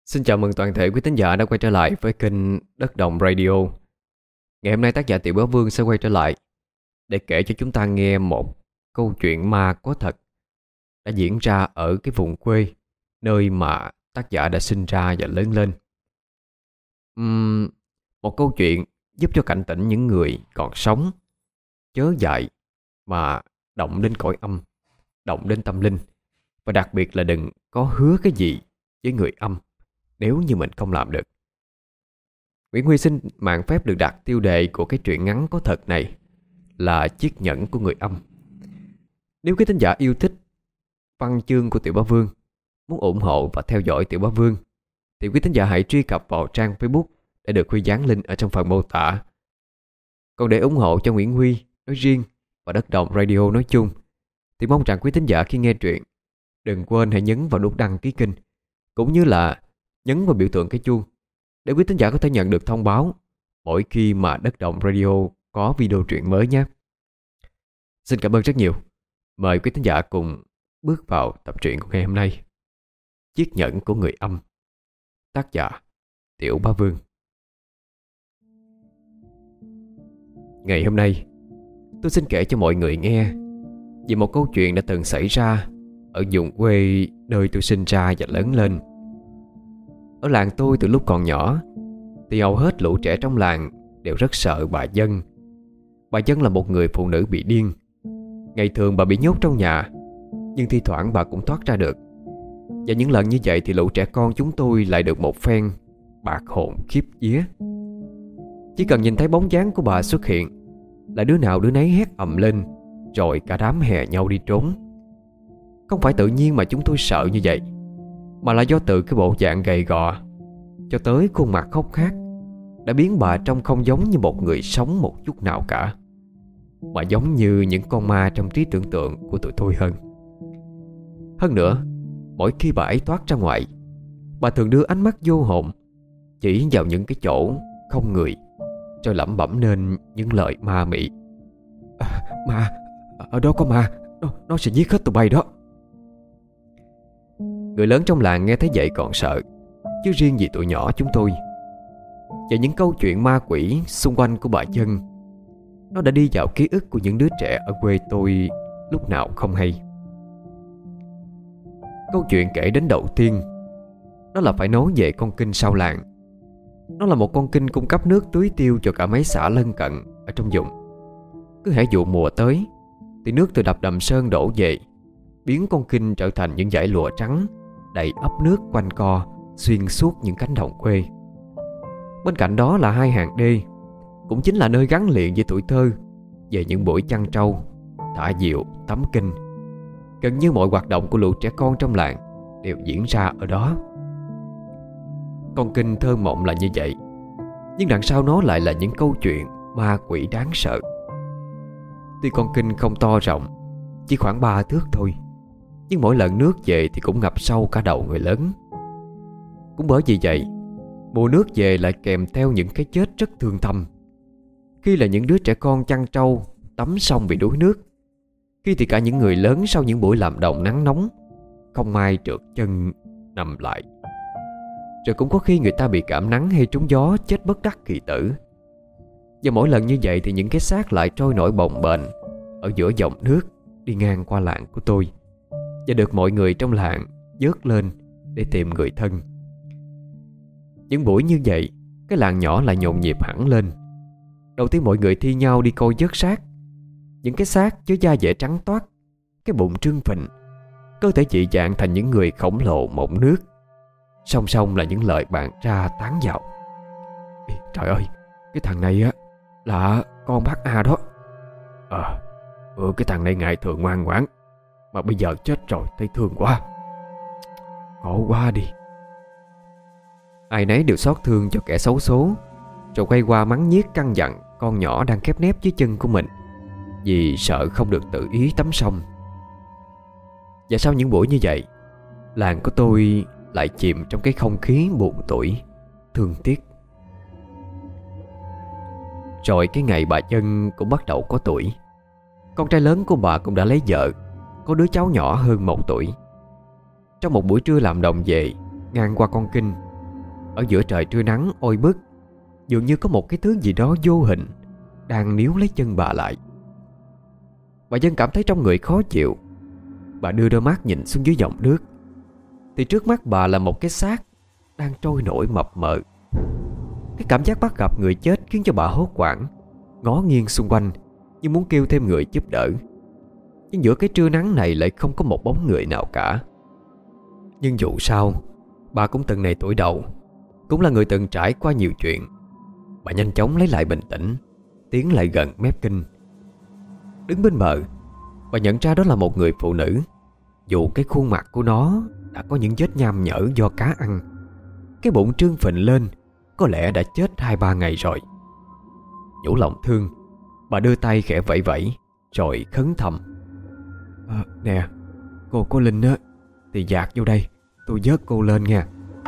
Xin chào mừng toàn thể quý thính giả đã quay trở lại với kênh Đất Đồng Radio. Ngày hôm nay tác giả Tiểu Bá Vương sẽ quay trở lại để kể cho chúng ta nghe một câu chuyện ma có thật đã diễn ra ở cái vùng quê, nơi mà tác giả đã sinh ra và lớn lên. Một câu chuyện giúp cho cảnh tỉnh những người còn sống, chớ dại mà động đến cõi âm, động đến tâm linh. Và đặc biệt là đừng có hứa cái gì với người âm nếu như mình không làm được. Nguyễn Huy xin mạn phép được đặt tiêu đề của cái truyện ngắn có thật này là Chiếc nhẫn của người âm. Nếu quý thính giả yêu thích văn chương của Tiểu Bá Vương, muốn ủng hộ và theo dõi Tiểu Bá Vương, thì quý thính giả hãy truy cập vào trang Facebook để được Huy dán link ở trong phần mô tả. Còn để ủng hộ cho Nguyễn Huy nói riêng và Đất Đồng Radio nói chung, thì mong rằng quý thính giả khi nghe truyện đừng quên hãy nhấn vào nút đăng ký kênh, cũng như là nhấn vào biểu tượng cái chuông để quý thính giả có thể nhận được thông báo mỗi khi mà Đất Động Radio có video truyện mới nhé. Xin cảm ơn rất nhiều. Mời quý thính giả cùng bước vào tập truyện của ngày hôm nay. Chiếc nhẫn của người âm. Tác giả Tiểu Bá Vương. Ngày hôm nay tôi xin kể cho mọi người nghe về một câu chuyện đã từng xảy ra ở vùng quê nơi tôi sinh ra và lớn lên. Ở làng tôi từ lúc còn nhỏ thì hầu hết lũ trẻ trong làng đều rất sợ bà Dân. Bà Dân là một người phụ nữ bị điên. Ngày thường bà bị nhốt trong nhà, nhưng thi thoảng bà cũng thoát ra được. Và những lần như vậy thì lũ trẻ con chúng tôi lại được một phen bạt hồn khiếp vía. Chỉ cần nhìn thấy bóng dáng của bà xuất hiện là đứa nào đứa nấy hét ầm lên, rồi cả đám hè nhau đi trốn. Không phải tự nhiên mà chúng tôi sợ như vậy, mà là do từ cái bộ dạng gầy gò cho tới khuôn mặt hốc hác đã biến bà trông không giống như một người sống một chút nào cả, mà giống như những con ma trong trí tưởng tượng của tụi tôi hơn. Hơn nữa, mỗi khi bà ấy toát ra ngoài, bà thường đưa ánh mắt vô hồn chỉ vào những cái chỗ không người, rồi lẩm bẩm nên những lời ma mị. Ma, ở đó có ma, nó sẽ giết hết tụi bay đó. Người lớn trong làng nghe thấy vậy còn sợ, chứ riêng gì tụi nhỏ chúng tôi. Và những câu chuyện ma quỷ xung quanh của bà Dân, nó đã đi vào ký ức của những đứa trẻ ở quê tôi lúc nào không hay. Câu chuyện kể đến đầu tiên, đó là phải nói về con Kinh sau làng. Nó là một con Kinh cung cấp nước tưới tiêu cho cả mấy xã lân cận ở trong vùng. Cứ hễ vụ mùa tới thì nước từ đập Đầm Sơn đổ về, biến con Kinh trở thành những dải lụa trắng đầy ắp nước quanh co xuyên suốt những cánh đồng quê. Bên cạnh đó là hai hàng đê, cũng chính là nơi gắn liền với tuổi thơ về những buổi chăn trâu, thả diều, tắm kinh. Gần như mọi hoạt động của lũ trẻ con trong làng đều diễn ra ở đó. Con Kinh thơ mộng là như vậy, nhưng đằng sau nó lại là những câu chuyện ma quỷ đáng sợ. Tuy con Kinh không to rộng, chỉ khoảng 3 thước thôi, nhưng mỗi lần nước về thì cũng ngập sâu cả đầu người lớn. Cũng bởi vì vậy, mùa nước về lại kèm theo những cái chết rất thương tâm. Khi là những đứa trẻ con chăn trâu tắm xong bị đuối nước, khi thì cả những người lớn sau những buổi làm đồng nắng nóng không may trượt chân nằm lại. Rồi cũng có khi người ta bị cảm nắng hay trúng gió chết bất đắc kỳ tử. Và mỗi lần như vậy thì những cái xác lại trôi nổi bồng bềnh ở giữa dòng nước đi ngang qua làng của tôi, và được mọi người trong làng vớt lên để tìm người thân. Những buổi như vậy, cái làng nhỏ lại nhộn nhịp hẳn lên. Đầu tiên mọi người thi nhau đi coi vớt xác. Những cái xác với da dẻ trắng toát, cái bụng trương phình, cơ thể dị dạng thành những người khổng lồ mộng nước. Song song là những lời bàn ra tán vào. Trời ơi, cái thằng này á là con bác A đó. Cái thằng này ngày thường ngoan ngoãn, mà bây giờ chết rồi thấy thương quá. Khổ quá đi. Ai nấy đều xót thương cho kẻ xấu số, rồi quay qua mắng nhiếc căn dặn con nhỏ đang khép nép dưới chân của mình vì sợ không được tự ý tắm sông. Và sau những buổi như vậy, làng của tôi lại chìm trong cái không khí buồn tủi, thương tiếc. Rồi cái ngày bà Dân cũng bắt đầu có tuổi. Con trai lớn của bà cũng đã lấy vợ, có đứa cháu nhỏ hơn 1 tuổi. Trong một buổi trưa làm đồng về, ngang qua con Kinh, ở giữa trời trưa nắng oi bức, dường như có một cái thứ gì đó vô hình đang níu lấy chân bà lại. Bà Dân cảm thấy trong người khó chịu. Bà đưa đôi mắt nhìn xuống dưới dòng nước, thì trước mắt bà là một cái xác đang trôi nổi mập mờ. Cái cảm giác bắt gặp người chết khiến cho bà hốt hoảng, ngó nghiêng xung quanh như muốn kêu thêm người giúp đỡ. Nhưng giữa cái trưa nắng này lại không có một bóng người nào cả. Nhưng dù sao, bà cũng từng này tuổi đầu, cũng là người từng trải qua nhiều chuyện. Bà nhanh chóng lấy lại bình tĩnh, tiến lại gần mép kinh. Đứng bên bờ, bà nhận ra đó là một người phụ nữ. Dù cái khuôn mặt của nó đã có những vết nham nhở do cá ăn, cái bụng trương phình lên, có lẽ đã chết 2-3 ngày rồi. Nhủ lòng thương, bà đưa tay khẽ vẫy vẫy, rồi khấn thầm: Nè, cô có linh á thì dạt vô đây, tôi vớt cô lên nha.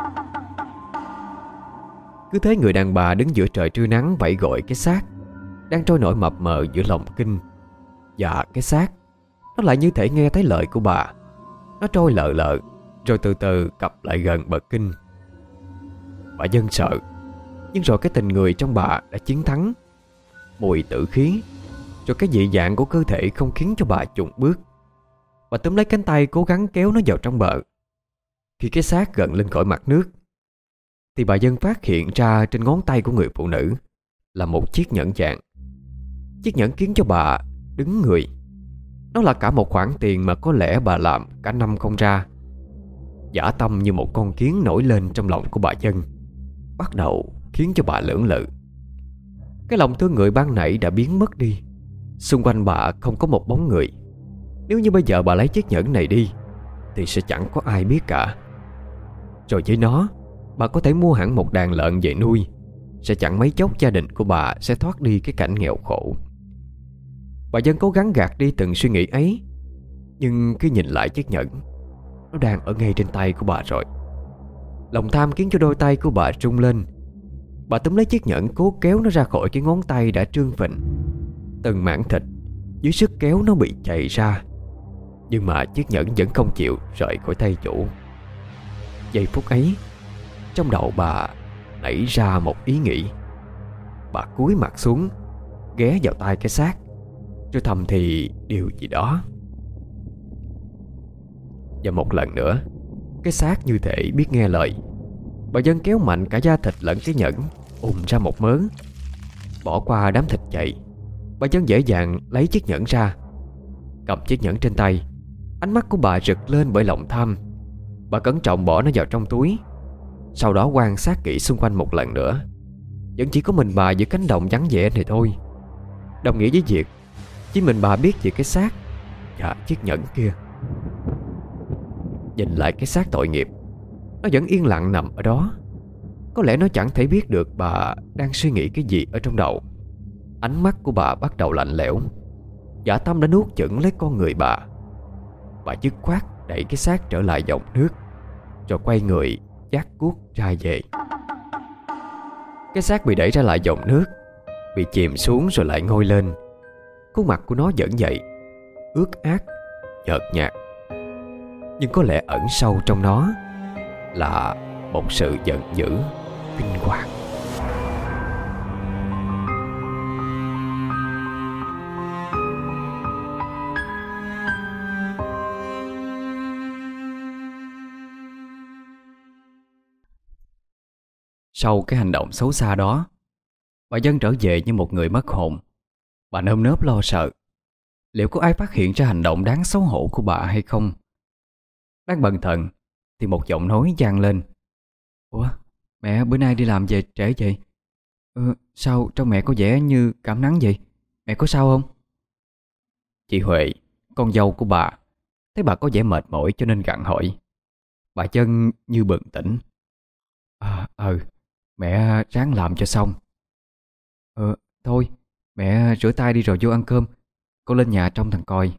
Cứ thế người đàn bà đứng giữa trời trưa nắng vẫy gọi cái xác đang trôi nổi mập mờ giữa lòng kinh. Và cái xác nó lại như thể nghe thấy lời của bà. Nó trôi lợ lợ, rồi từ từ cập lại gần bờ kinh. Bà Dân sợ, nhưng rồi cái tình người trong bà đã chiến thắng. Mùi tử khí, rồi cái dị dạng của cơ thể không khiến cho bà chùng bước. Bà túm lấy cánh tay cố gắng kéo nó vào trong bờ. Khi cái xác gần lên khỏi mặt nước, thì bà Dân phát hiện ra trên ngón tay của người phụ nữ là một chiếc nhẫn vàng. Chiếc nhẫn khiến cho bà đứng người. Nó là cả một khoản tiền mà có lẽ bà làm cả năm không ra. Dã tâm như một con kiến nổi lên trong lòng của bà Dân, bắt đầu khiến cho bà lưỡng lự. Cái lòng thương người ban nãy đã biến mất đi. Xung quanh bà không có một bóng người. Nếu như bây giờ bà lấy chiếc nhẫn này đi thì sẽ chẳng có ai biết cả. Rồi với nó, bà có thể mua hẳn một đàn lợn về nuôi. Sẽ chẳng mấy chốc gia đình của bà sẽ thoát đi cái cảnh nghèo khổ. Bà Dân cố gắng gạt đi từng suy nghĩ ấy. Nhưng khi nhìn lại chiếc nhẫn, nó đang ở ngay trên tay của bà rồi. Lòng tham khiến cho đôi tay của bà rung lên. Bà túm lấy chiếc nhẫn, cố kéo nó ra khỏi cái ngón tay đã trương phình. Từng mảng thịt dưới sức kéo nó bị chày ra, nhưng mà chiếc nhẫn vẫn không chịu rời khỏi tay chủ. Giây phút ấy, trong đầu bà nảy ra một ý nghĩ. Bà cúi mặt xuống, ghé vào tai cái xác, rồi thầm thì điều gì đó. Và một lần nữa, cái xác như thể biết nghe lời. Bà Dân kéo mạnh cả da thịt lẫn cái nhẫn, ùm ra một mớ. Bỏ qua đám thịt chạy, bà Dân dễ dàng lấy chiếc nhẫn ra. Cầm chiếc nhẫn trên tay, ánh mắt của bà rực lên bởi lòng tham. Bà cẩn trọng bỏ nó vào trong túi. Sau đó quan sát kỹ xung quanh một lần nữa. Vẫn chỉ có mình bà giữa cánh đồng vắng vẻ này thôi. Đồng nghĩa với việc chỉ mình bà biết về cái xác và chiếc nhẫn kia. Nhìn lại cái xác tội nghiệp, nó vẫn yên lặng nằm ở đó. Có lẽ nó chẳng thể biết được bà đang suy nghĩ cái gì ở trong đầu. Ánh mắt của bà bắt đầu lạnh lẽo. Dã tâm đã nuốt chửng lấy con người bà. Bà dứt khoát đẩy cái xác trở lại dòng nước, rồi quay người vác cuốc ra về. Cái xác bị đẩy ra lại dòng nước, bị chìm xuống rồi lại ngoi lên. Khuôn mặt của nó vẫn vậy, ướt át, nhợt nhạt. Nhưng có lẽ ẩn sâu trong nó là một sự giận dữ, kinh hoàng. Sau cái hành động xấu xa đó, bà Dân trở về như một người mất hồn. Bà nơm nớp lo sợ liệu có ai phát hiện ra hành động đáng xấu hổ của bà hay không. Đang bần thần thì một giọng nói vang lên: "Ủa, mẹ bữa nay đi làm về trễ vậy? Sao trong mẹ có vẻ như cảm nắng vậy? Mẹ có sao không?" Chị Huệ, con dâu của bà, thấy bà có vẻ mệt mỏi cho nên gặng hỏi. Bà Dân như bừng tỉnh: Mẹ ráng làm cho xong." Thôi, mẹ rửa tay đi rồi vô ăn cơm. Con lên nhà trông thằng coi."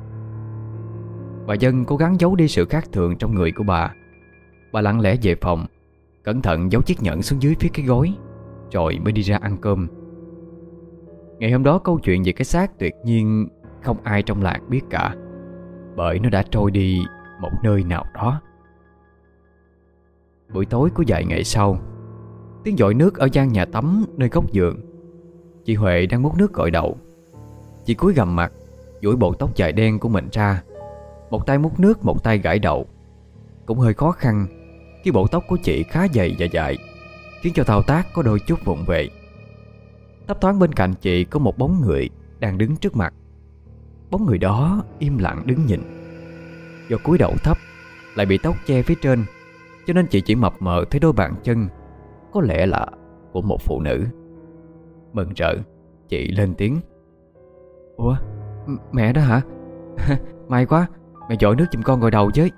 Bà Dân cố gắng giấu đi sự khác thường trong người của bà. Bà lặng lẽ về phòng, cẩn thận giấu chiếc nhẫn xuống dưới phía cái gối, rồi mới đi ra ăn cơm. Ngày hôm đó câu chuyện về cái xác tuyệt nhiên không ai trong làng biết cả, bởi nó đã trôi đi một nơi nào đó. Buổi tối của vài ngày sau, tiếng dội nước ở gian nhà tắm nơi góc giường. Chị Huệ đang múc nước gội đầu. Chị cúi gằm mặt, duỗi bộ tóc dài đen của mình ra, một tay múc nước, một tay gãi đầu. Cũng hơi khó khăn khi bộ tóc của chị khá dày và dài, khiến cho thao tác có đôi chút vụng về. Thấp thoáng bên cạnh chị có một bóng người đang đứng trước mặt. Bóng người đó im lặng đứng nhìn. Do cúi đầu thấp, lại bị tóc che phía trên, cho nên chị chỉ mập mờ thấy đôi bàn chân, có lẽ là của một phụ nữ. Mừng rỡ, chị lên tiếng: "Ủa, mẹ đó hả? May quá, mẹ dội nước giùm con gội đầu chứ."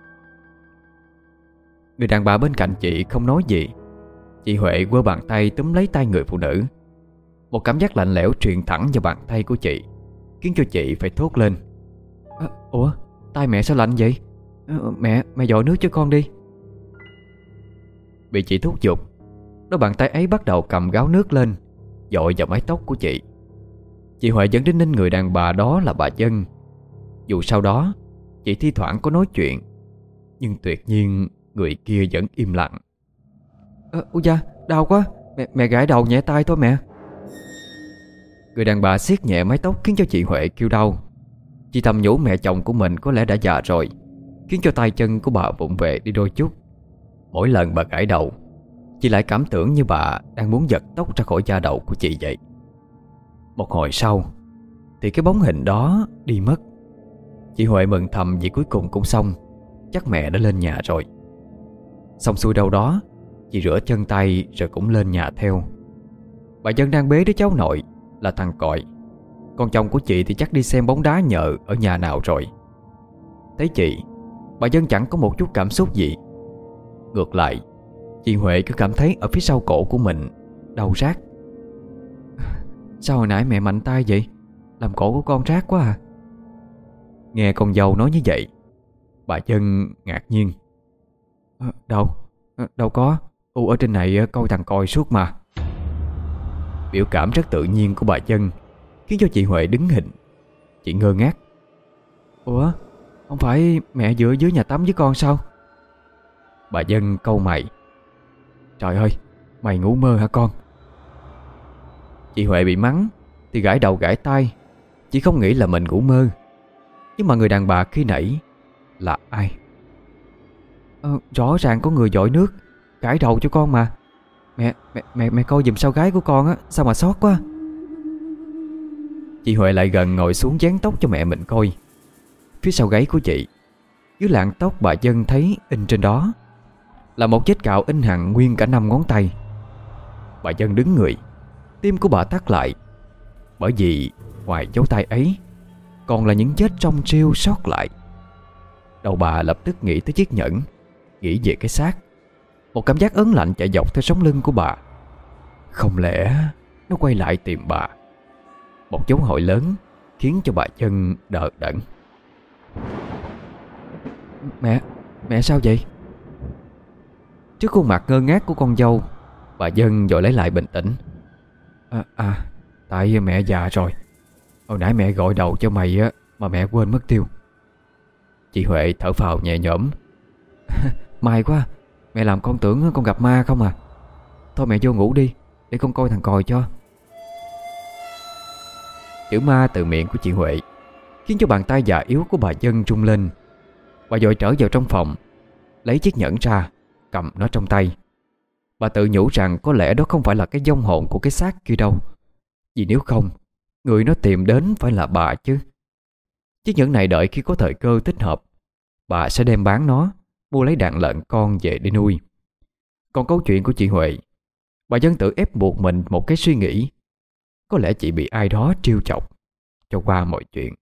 Người đàn bà bên cạnh chị không nói gì. Chị Huệ quơ bàn tay túm lấy tay người phụ nữ. Một cảm giác lạnh lẽo truyền thẳng vào bàn tay của chị, khiến cho chị phải thốt lên: "Ủa, tay mẹ sao lạnh vậy? Mẹ dội nước cho con đi." Bị chị thúc giục, đôi bàn tay ấy bắt đầu cầm gáo nước lên, dội vào mái tóc của chị. Chị Huệ vẫn đinh ninh người đàn bà đó là bà Dân. Dù sau đó chị thi thoảng có nói chuyện, nhưng tuyệt nhiên người kia vẫn im lặng. Ôi da, đau quá, mẹ gãi đầu nhẹ tay thôi mẹ." Người đàn bà siết nhẹ mái tóc khiến cho chị Huệ kêu đau. Chị thầm nhủ mẹ chồng của mình có lẽ đã già rồi, khiến cho tay chân của bà vụng về đi đôi chút. Mỗi lần bà gãi đầu, chị lại cảm tưởng như bà đang muốn giật tóc ra khỏi da đầu của chị vậy. Một hồi sau thì cái bóng hình đó đi mất. Chị Huệ mừng thầm vì cuối cùng cũng xong, chắc mẹ đã lên nhà rồi. Xong xuôi đâu đó, chị rửa chân tay rồi cũng lên nhà theo. Bà Dân đang bế đứa cháu nội là thằng Cọi. Con chồng của chị thì chắc đi xem bóng đá nhờ ở nhà nào rồi. Thấy chị, bà Dân chẳng có một chút cảm xúc gì. Ngược lại, chị Huệ cứ cảm thấy ở phía sau cổ của mình đau rát. "Sao hồi nãy mẹ mạnh tay vậy? Làm cổ của con rát quá à?" Nghe con dâu nói như vậy, bà Dân ngạc nhiên. Đâu có, ở trên này coi thằng Còi suốt mà." Biểu cảm rất tự nhiên của bà Dân khiến cho chị Huệ đứng hình. Chị ngơ ngác. "Ủa, không phải mẹ vừa dưới nhà tắm với con sao?" Bà Dân cau mày. "Trời ơi, mày ngủ mơ hả con?" Chị Huệ bị mắng thì gãi đầu gãi tay. Chị không nghĩ là mình ngủ mơ. Nhưng mà người đàn bà khi nãy là ai? Rõ ràng có người dội nước gãi đầu cho con mà. Mẹ coi giùm sau gái của con á, sao mà sót quá." Chị Huệ lại gần ngồi xuống dán tóc cho mẹ mình coi. Phía sau gáy của chị, dưới lạng tóc bà Dân thấy in trên đó là một vết cạo in hằn nguyên cả 5 ngón tay. Bà Dân đứng người, tim của bà thắt lại. Bởi vì ngoài dấu tay ấy còn là những vết trong rêu sót lại. Đầu bà lập tức nghĩ tới chiếc nhẫn, nghĩ về cái xác. Một cảm giác ớn lạnh chạy dọc theo sống lưng của bà. Không lẽ nó quay lại tìm bà? Một dấu hỏi lớn khiến cho bà Dân đờ đẫn. Mẹ sao vậy?" Trước khuôn mặt ngơ ngác của con dâu, bà Dân vội lấy lại bình tĩnh. Tại mẹ già rồi. Hồi nãy mẹ gội đầu cho mày á, mà mẹ quên mất tiêu." Chị Huệ thở phào nhẹ nhõm. "May quá, mẹ làm con tưởng con gặp ma không à. Thôi mẹ vô ngủ đi, để con coi thằng Còi cho." Chữ ma từ miệng của chị Huệ khiến cho bàn tay già yếu của bà Dân rung lên. Bà vội trở vào trong phòng, lấy chiếc nhẫn ra, cầm nó trong tay. Bà tự nhủ rằng có lẽ đó không phải là cái vong hồn của cái xác kia đâu. Vì nếu không, người nó tìm đến phải là bà chứ. Chiếc nhẫn này đợi khi có thời cơ thích hợp, bà sẽ đem bán nó, mua lấy đàn lợn con về để nuôi. Còn câu chuyện của chị Huệ, bà Dân tự ép buộc mình một cái suy nghĩ. Có lẽ chị bị ai đó trêu chọc cho qua mọi chuyện.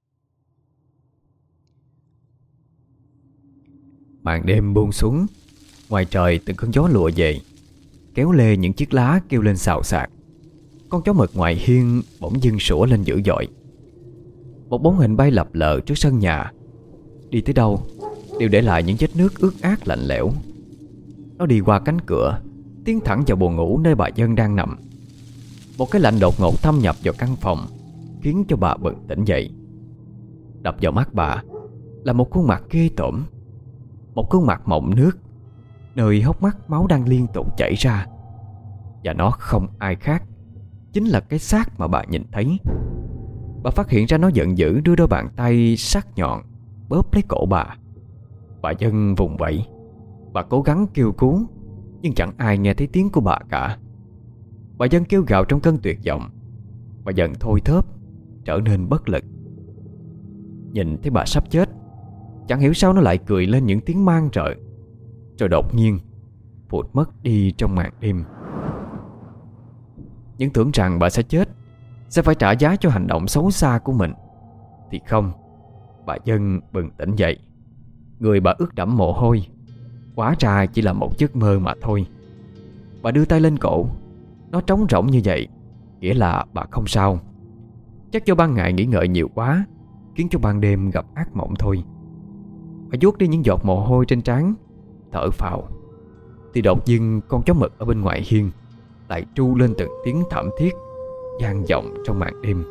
Màn đêm buông xuống, ngoài trời từng cơn gió lùa về, kéo lê những chiếc lá kêu lên xào xạc. Con chó mực ngoài hiên bỗng dưng sủa lên dữ dội. Một bóng hình bay lập lờ trước sân nhà. Đi tới đâu đều để lại những vết nước ướt át lạnh lẽo. Nó đi qua cánh cửa, tiến thẳng vào buồng ngủ nơi bà Dân đang nằm. Một cái lạnh đột ngột thâm nhập vào căn phòng, khiến cho bà bừng tỉnh dậy. Đập vào mắt bà là một khuôn mặt ghê tởm. Một khuôn mặt mọng nước. nơi hốc mắt máu đang liên tục chảy ra. Và nó không ai khác, chính là cái xác mà bà nhìn thấy. Bà phát hiện ra nó giận dữ đưa đôi bàn tay sắc nhọn bóp lấy cổ bà. Bà Dân vùng vẫy. Bà cố gắng kêu cứu, nhưng chẳng ai nghe thấy tiếng của bà cả. Bà Dân kêu gào trong cơn tuyệt vọng. Bà dần thôi thớp, trở nên bất lực. Nhìn thấy bà sắp chết, chẳng hiểu sao nó lại cười lên những tiếng man rợ, rồi đột nhiên vụt mất đi trong màn đêm. Những tưởng rằng bà sẽ chết, sẽ phải trả giá cho hành động xấu xa của mình, thì không. Bà Dân bừng tỉnh dậy. Người bà ướt đẫm mồ hôi. Hóa ra chỉ là một giấc mơ mà thôi. Bà đưa tay lên cổ. Nó trống rỗng như vậy, nghĩa là bà không sao. Chắc do ban ngày nghỉ ngơi nhiều quá, khiến cho ban đêm gặp ác mộng thôi. Bà vuốt đi những giọt mồ hôi trên trán, thở phào. Thì đột nhiên con chó mực ở bên ngoài hiên lại tru lên từng tiếng thảm thiết, vang vọng trong màn đêm.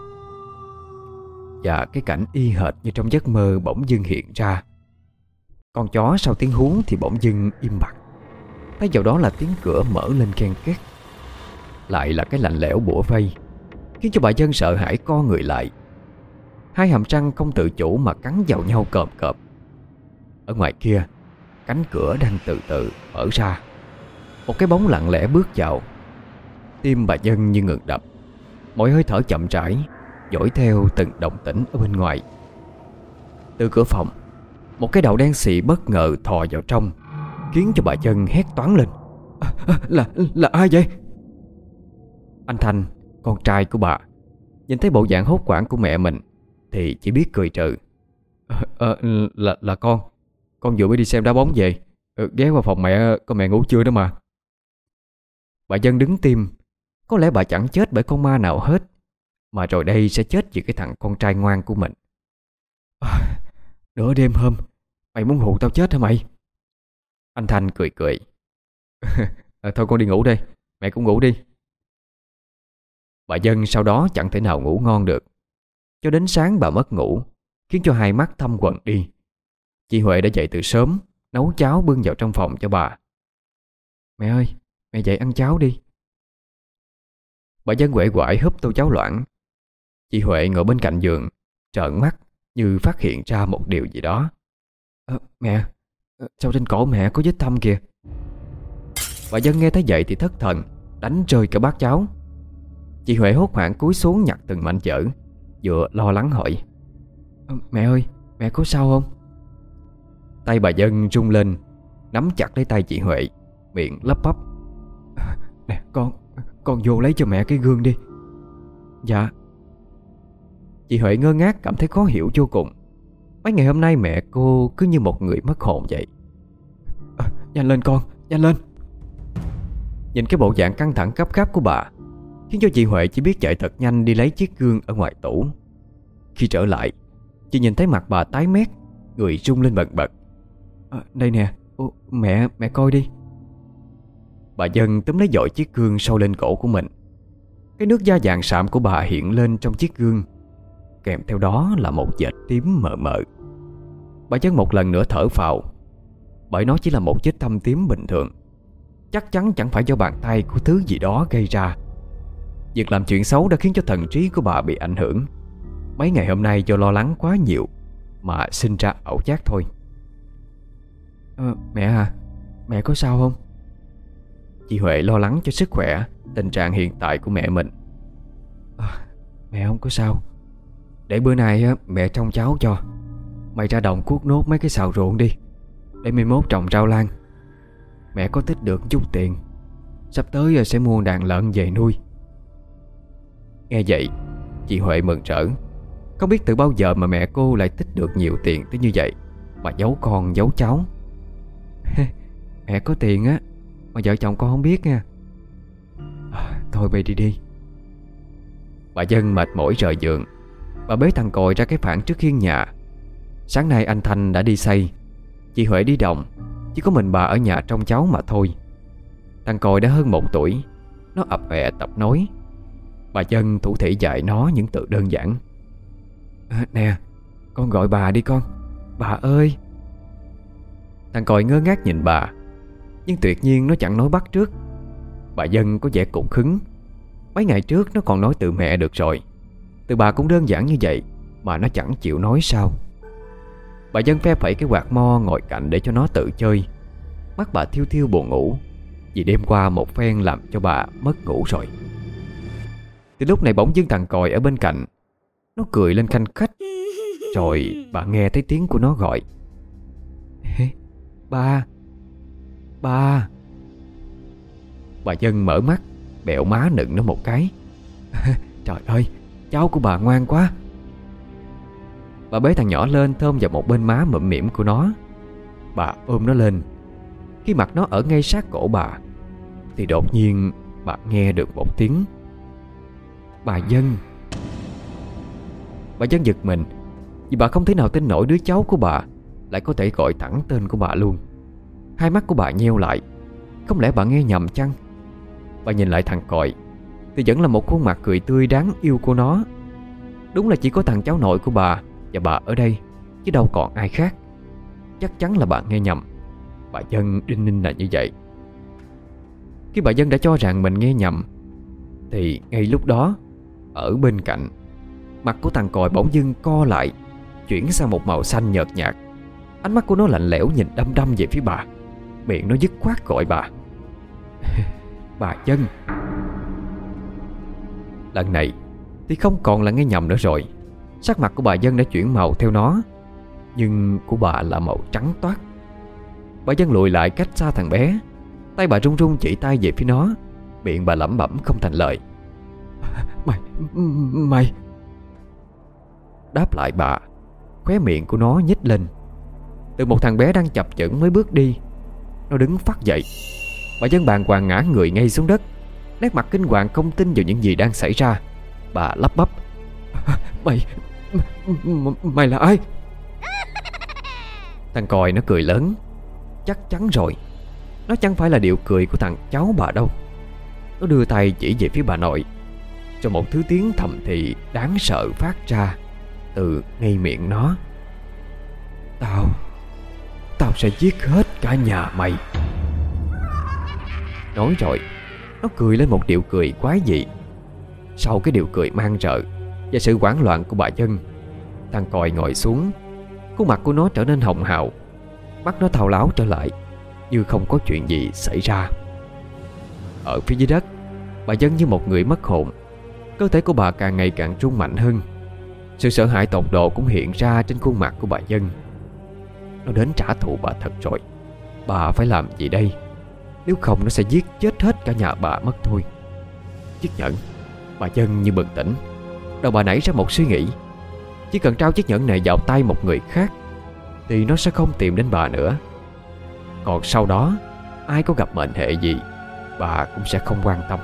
Và cái cảnh y hệt như trong giấc mơ bỗng dưng hiện ra. Con chó sau tiếng hú thì bỗng dưng im bặt. Thay vào đó là tiếng cửa mở lên ken két. Lại là cái lạnh lẽo bủa vây, khiến cho bà Dân sợ hãi co người lại. Hai hàm răng không tự chủ mà cắn vào nhau cộp cộp. Ở ngoài kia, cánh cửa đang từ từ mở ra. Một cái bóng lặng lẽ bước vào. Tim bà Dân như ngừng đập. Mỗi hơi thở chậm rãi dõi theo từng động tĩnh ở bên ngoài. Từ cửa phòng, một cái đầu đen xị bất ngờ thò vào trong, khiến cho bà Dân hét toáng lên. Là ai vậy? Anh Thành, con trai của bà, nhìn thấy bộ dạng hốt hoảng của mẹ mình thì chỉ biết cười trừ. Là con vừa mới đi xem đá bóng về, ghé vào phòng mẹ, con mẹ ngủ chưa đó mà. Bà Dân đứng tim. Có lẽ bà chẳng chết bởi con ma nào hết, mà rồi đây sẽ chết vì cái thằng con trai ngoan của mình. Nửa đêm hôm, mày muốn hù tao chết hả mày? Anh Thành cười cười. Thôi con đi ngủ đây, mẹ cũng ngủ đi. Bà Dân sau đó chẳng thể nào ngủ ngon được. Cho đến sáng bà mất ngủ, khiến cho hai mắt thâm quầng đi. Chị Huệ đã dậy từ sớm, nấu cháo bưng vào trong phòng cho bà. Mẹ ơi, mẹ dậy ăn cháo đi. Bà Dân uể oải húp tô cháo loãng. Chị Huệ ngồi bên cạnh giường, trợn mắt như phát hiện ra một điều gì đó. Mẹ, sao trên cổ mẹ có vết thâm kìa? Bà Dân nghe thấy vậy thì thất thần, đánh rơi cả bát cháo. Chị Huệ hốt hoảng cúi xuống nhặt từng mảnh vỡ, vừa lo lắng hỏi. Mẹ ơi, mẹ có sao không? Tay bà Dân rung lên, nắm chặt lấy tay chị Huệ, miệng lắp bắp. Nè, con vô lấy cho mẹ cái gương đi. Dạ. Chị Huệ ngơ ngác cảm thấy khó hiểu vô cùng. Mấy ngày hôm nay mẹ cô cứ như một người mất hồn vậy. Nhanh lên con, nhanh lên. Nhìn cái bộ dạng căng thẳng gấp gáp của bà khiến cho chị Huệ chỉ biết chạy thật nhanh đi lấy chiếc gương ở ngoài tủ. Khi trở lại, chị nhìn thấy mặt bà tái mét, người rung lên bần bật. Đây nè, mẹ coi đi. Bà Dân túm lấy dội chiếc gương sâu lên cổ của mình. Cái nước da vàng sạm của bà hiện lên trong chiếc gương, kèm theo đó là một vệt tím mờ mờ. Bà Dân một lần nữa thở phào, bởi nó chỉ là một vết thâm tím bình thường, chắc chắn chẳng phải do bàn tay của thứ gì đó gây ra. Việc làm chuyện xấu đã khiến cho thần trí của bà bị ảnh hưởng. Mấy ngày hôm nay do lo lắng quá nhiều mà sinh ra ảo giác thôi. Mẹ à, mẹ có sao không? Chị Huệ lo lắng cho sức khỏe, tình trạng hiện tại của mẹ mình. Mẹ không có sao. Để bữa nay mẹ trông cháu cho. Mày ra đồng cuốc nốt mấy cái xào ruộng đi, để mai mốt trồng rau lan. Mẹ có tích được chút tiền, sắp tới sẽ mua đàn lợn về nuôi. Nghe vậy, chị Huệ mừng rỡ. Không biết từ bao giờ mà mẹ cô lại tích được nhiều tiền tới như vậy, mà giấu con giấu cháu. Mẹ có tiền á, mà vợ chồng con không biết nha. Thôi bay đi đi. Bà Dân mệt mỏi rời giường. Bà bế thằng Còi ra cái phản trước hiên nhà. Sáng nay anh Thanh đã đi xây, chị Huệ đi đồng, chỉ có mình bà ở nhà trông cháu mà thôi. Thằng Còi đã hơn 1 tuổi, nó ập ẹ tập nói. Bà Dân thủ thỉ dạy nó những từ đơn giản. Nè, con gọi bà đi con. Bà ơi. Thằng Còi ngơ ngác nhìn bà. Nhưng tuyệt nhiên nó chẳng nói bắt trước. Bà Dân có vẻ cục hứng. Mấy ngày trước nó còn nói từ mẹ được rồi. Từ bà cũng đơn giản như vậy mà nó chẳng chịu nói sao. Bà Dân phe phẩy cái quạt mo ngồi cạnh để cho nó tự chơi. Mắt bà thiêu thiêu buồn ngủ, vì đêm qua một phen làm cho bà mất ngủ rồi. Từ lúc này bỗng dưng thằng Còi ở bên cạnh nó cười lên khanh khách. Rồi bà nghe thấy tiếng của nó gọi: Ba, ba. Bà Dân mở mắt, bẹo má nựng nó một cái. Trời ơi, cháu của bà ngoan quá. Bà bế thằng nhỏ lên thơm vào một bên má mụm mỉm của nó. Bà ôm nó lên. Khi mặt nó ở ngay sát cổ bà thì đột nhiên bà nghe được một tiếng: Bà Dân. Bà Dân giật mình, vì bà không thể nào tin nổi đứa cháu của bà lại có thể gọi thẳng tên của bà luôn. Hai mắt của bà nheo lại. Không lẽ bà nghe nhầm chăng? Bà nhìn lại thằng Còi thì vẫn là một khuôn mặt cười tươi đáng yêu của nó. Đúng là chỉ có thằng cháu nội của bà và bà ở đây, chứ đâu còn ai khác. Chắc chắn là bà nghe nhầm. Bà Dân đinh ninh là như vậy. Khi bà Dân đã cho rằng mình nghe nhầm thì ngay lúc đó, ở bên cạnh, mặt của thằng Còi bỗng dưng co lại, chuyển sang một màu xanh nhợt nhạt. Ánh mắt của nó lạnh lẽo nhìn đăm đăm về phía bà. Miệng nó dứt khoát gọi bà: Bà Dân. Lần này thì không còn là nghe nhầm nữa rồi. Sắc mặt của bà Dân đã chuyển màu theo nó, nhưng của bà là màu trắng toát. Bà Dân lùi lại cách xa thằng bé. Tay bà run run chỉ tay về phía nó. Miệng bà lẩm bẩm không thành lời: Mày. Đáp lại bà, khóe miệng của nó nhếch lên. Từ một thằng bé đang chập chững mới bước đi, nó đứng phắt dậy. Bà Dân bàng hoàng ngã người ngay xuống đất, nét mặt kinh hoàng không tin vào những gì đang xảy ra. Bà lắp bắp: Mày là ai? Thằng Còi nó cười lớn. Chắc chắn rồi, nó chẳng phải là điệu cười của thằng cháu bà đâu. Nó đưa tay chỉ về phía bà nội, cho một thứ tiếng thầm thì đáng sợ phát ra từ ngay miệng nó: Tao sẽ giết hết cả nhà mày. Nói rồi, nó cười lên một điệu cười quái dị. Sau cái điệu cười man rợ và sự hoảng loạn của bà Dân, thằng Còi ngồi xuống. Khuôn mặt của nó trở nên hồng hào, mắt nó thao láo trở lại như không có chuyện gì xảy ra. Ở phía dưới đất, bà Dân như một người mất hồn. Cơ thể của bà càng ngày càng rung mạnh hơn. Sự sợ hãi tột độ cũng hiện ra trên khuôn mặt của bà Dân. Nó đến trả thù bà thật rồi. Bà phải làm gì đây? Nếu không nó sẽ giết chết hết cả nhà bà mất thôi. Chiếc nhẫn. Bà Dân như bừng tỉnh. Đầu bà nảy ra một suy nghĩ: chỉ cần trao chiếc nhẫn này vào tay một người khác thì nó sẽ không tìm đến bà nữa. Còn sau đó, ai có gặp mệnh hệ gì, bà cũng sẽ không quan tâm.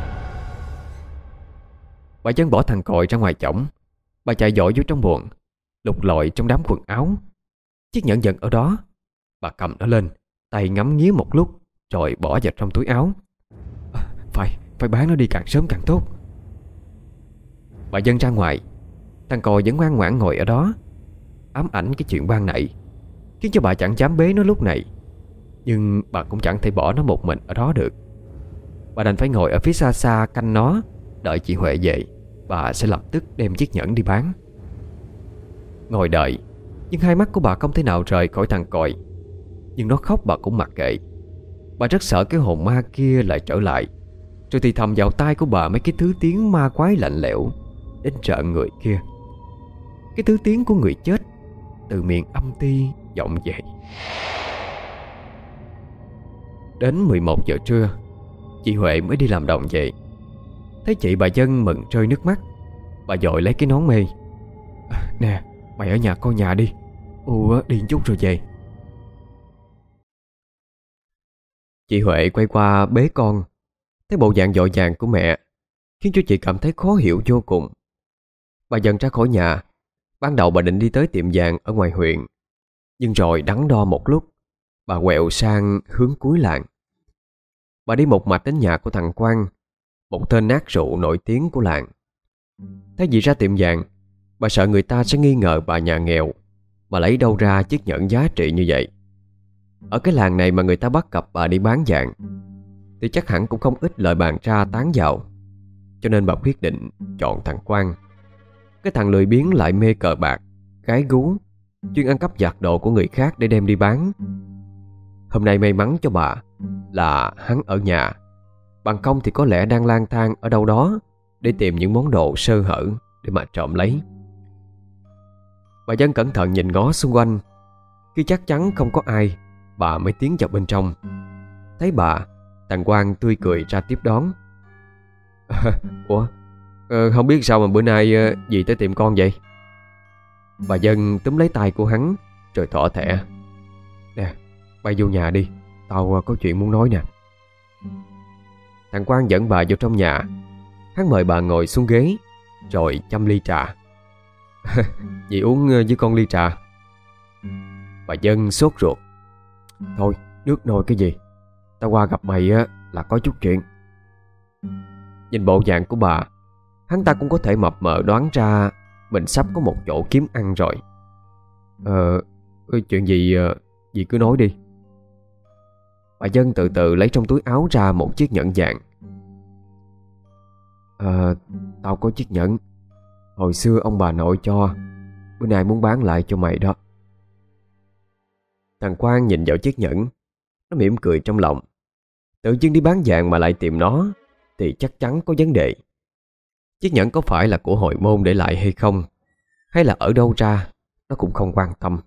Bà Dân bỏ thằng Còi ra ngoài chổng. Bà chạy vội vô trong buồng, lục lọi trong đám quần áo. Chiếc nhẫn vẫn ở đó. Bà cầm nó lên, tay ngắm nghía một lúc rồi bỏ vào trong túi áo. Phải bán nó đi càng sớm càng tốt. Bà Dân ra ngoài. Thằng Còi vẫn ngoan ngoãn ngồi ở đó, ám ảnh cái chuyện ban nãy khiến cho bà chẳng dám bế nó lúc này. Nhưng bà cũng chẳng thể bỏ nó một mình ở đó được. Bà đành phải ngồi ở phía xa xa canh nó, đợi chị Huệ về. Bà sẽ lập tức đem chiếc nhẫn đi bán. Ngồi đợi, nhưng hai mắt của bà không thể nào rời khỏi thằng Còi. Nhưng nó khóc bà cũng mặc kệ. Bà rất sợ cái hồn ma kia lại trở lại, rồi thì thầm vào tai của bà mấy cái thứ tiếng ma quái lạnh lẽo đến rợn người kia. Cái thứ tiếng của người chết từ miền âm ti vọng về. Đến 11 giờ trưa, chị Huệ mới đi làm đồng về. Thấy chị, bà Dân mừng rơi nước mắt. Bà vội lấy cái nón mê: Nè, mày ở nhà coi nhà đi, đi chút rồi về. Chị Huệ quay qua bế con. Thấy bộ dạng vội vàng của mẹ khiến cho chị cảm thấy khó hiểu vô cùng. Bà dần ra khỏi nhà. Ban đầu bà định đi tới tiệm vàng ở ngoài huyện, nhưng rồi đắn đo một lúc, bà quẹo sang hướng cuối làng. Bà đi một mạch đến nhà của thằng Quang, một tên nát rượu nổi tiếng của làng. Thấy gì ra tiệm vàng, bà sợ người ta sẽ nghi ngờ bà nhà nghèo mà lấy đâu ra chiếc nhẫn giá trị như vậy. Ở cái làng này mà người ta bắt gặp bà đi bán vàng thì chắc hẳn cũng không ít lời bàn ra tán vào. Cho nên bà quyết định chọn thằng Quang, cái thằng lười biếng lại mê cờ bạc, gái gú, chuyên ăn cắp vặt đồ của người khác để đem đi bán. Hôm nay may mắn cho bà là hắn ở nhà, bằng không thì có lẽ đang lang thang ở đâu đó để tìm những món đồ sơ hở để mà trộm lấy. Bà Dân cẩn thận nhìn ngó xung quanh. Khi chắc chắn không có ai, bà mới tiến vào bên trong. Thấy bà, thằng Quang tươi cười ra tiếp đón. Ủa, không biết sao mà bữa nay dì tới tìm con vậy? Bà Dân túm lấy tay của hắn rồi thỏ thẻ. Nè, bay vô nhà đi, tao có chuyện muốn nói nè. Thằng Quang dẫn bà vô trong nhà. Hắn mời bà ngồi xuống ghế rồi châm ly trà. Dì uống với con ly trà. Bà Dân sốt ruột. Thôi, nước nôi cái gì, tao qua gặp mày là có chút chuyện. Nhìn bộ dạng của bà, hắn ta cũng có thể mập mờ đoán ra mình sắp có một chỗ kiếm ăn rồi. Chuyện gì dì cứ nói đi. Bà Dân từ từ lấy trong túi áo ra một chiếc nhẫn vàng. Tao có chiếc nhẫn hồi xưa ông bà nội cho, bữa nay muốn bán lại cho mày đó. Thằng Quang nhìn vào chiếc nhẫn, nó mỉm cười trong lòng. Tự dưng đi bán vàng mà lại tìm nó thì chắc chắn có vấn đề. Chiếc nhẫn có phải là của hồi môn để lại hay không, hay là ở đâu ra, nó cũng không quan tâm.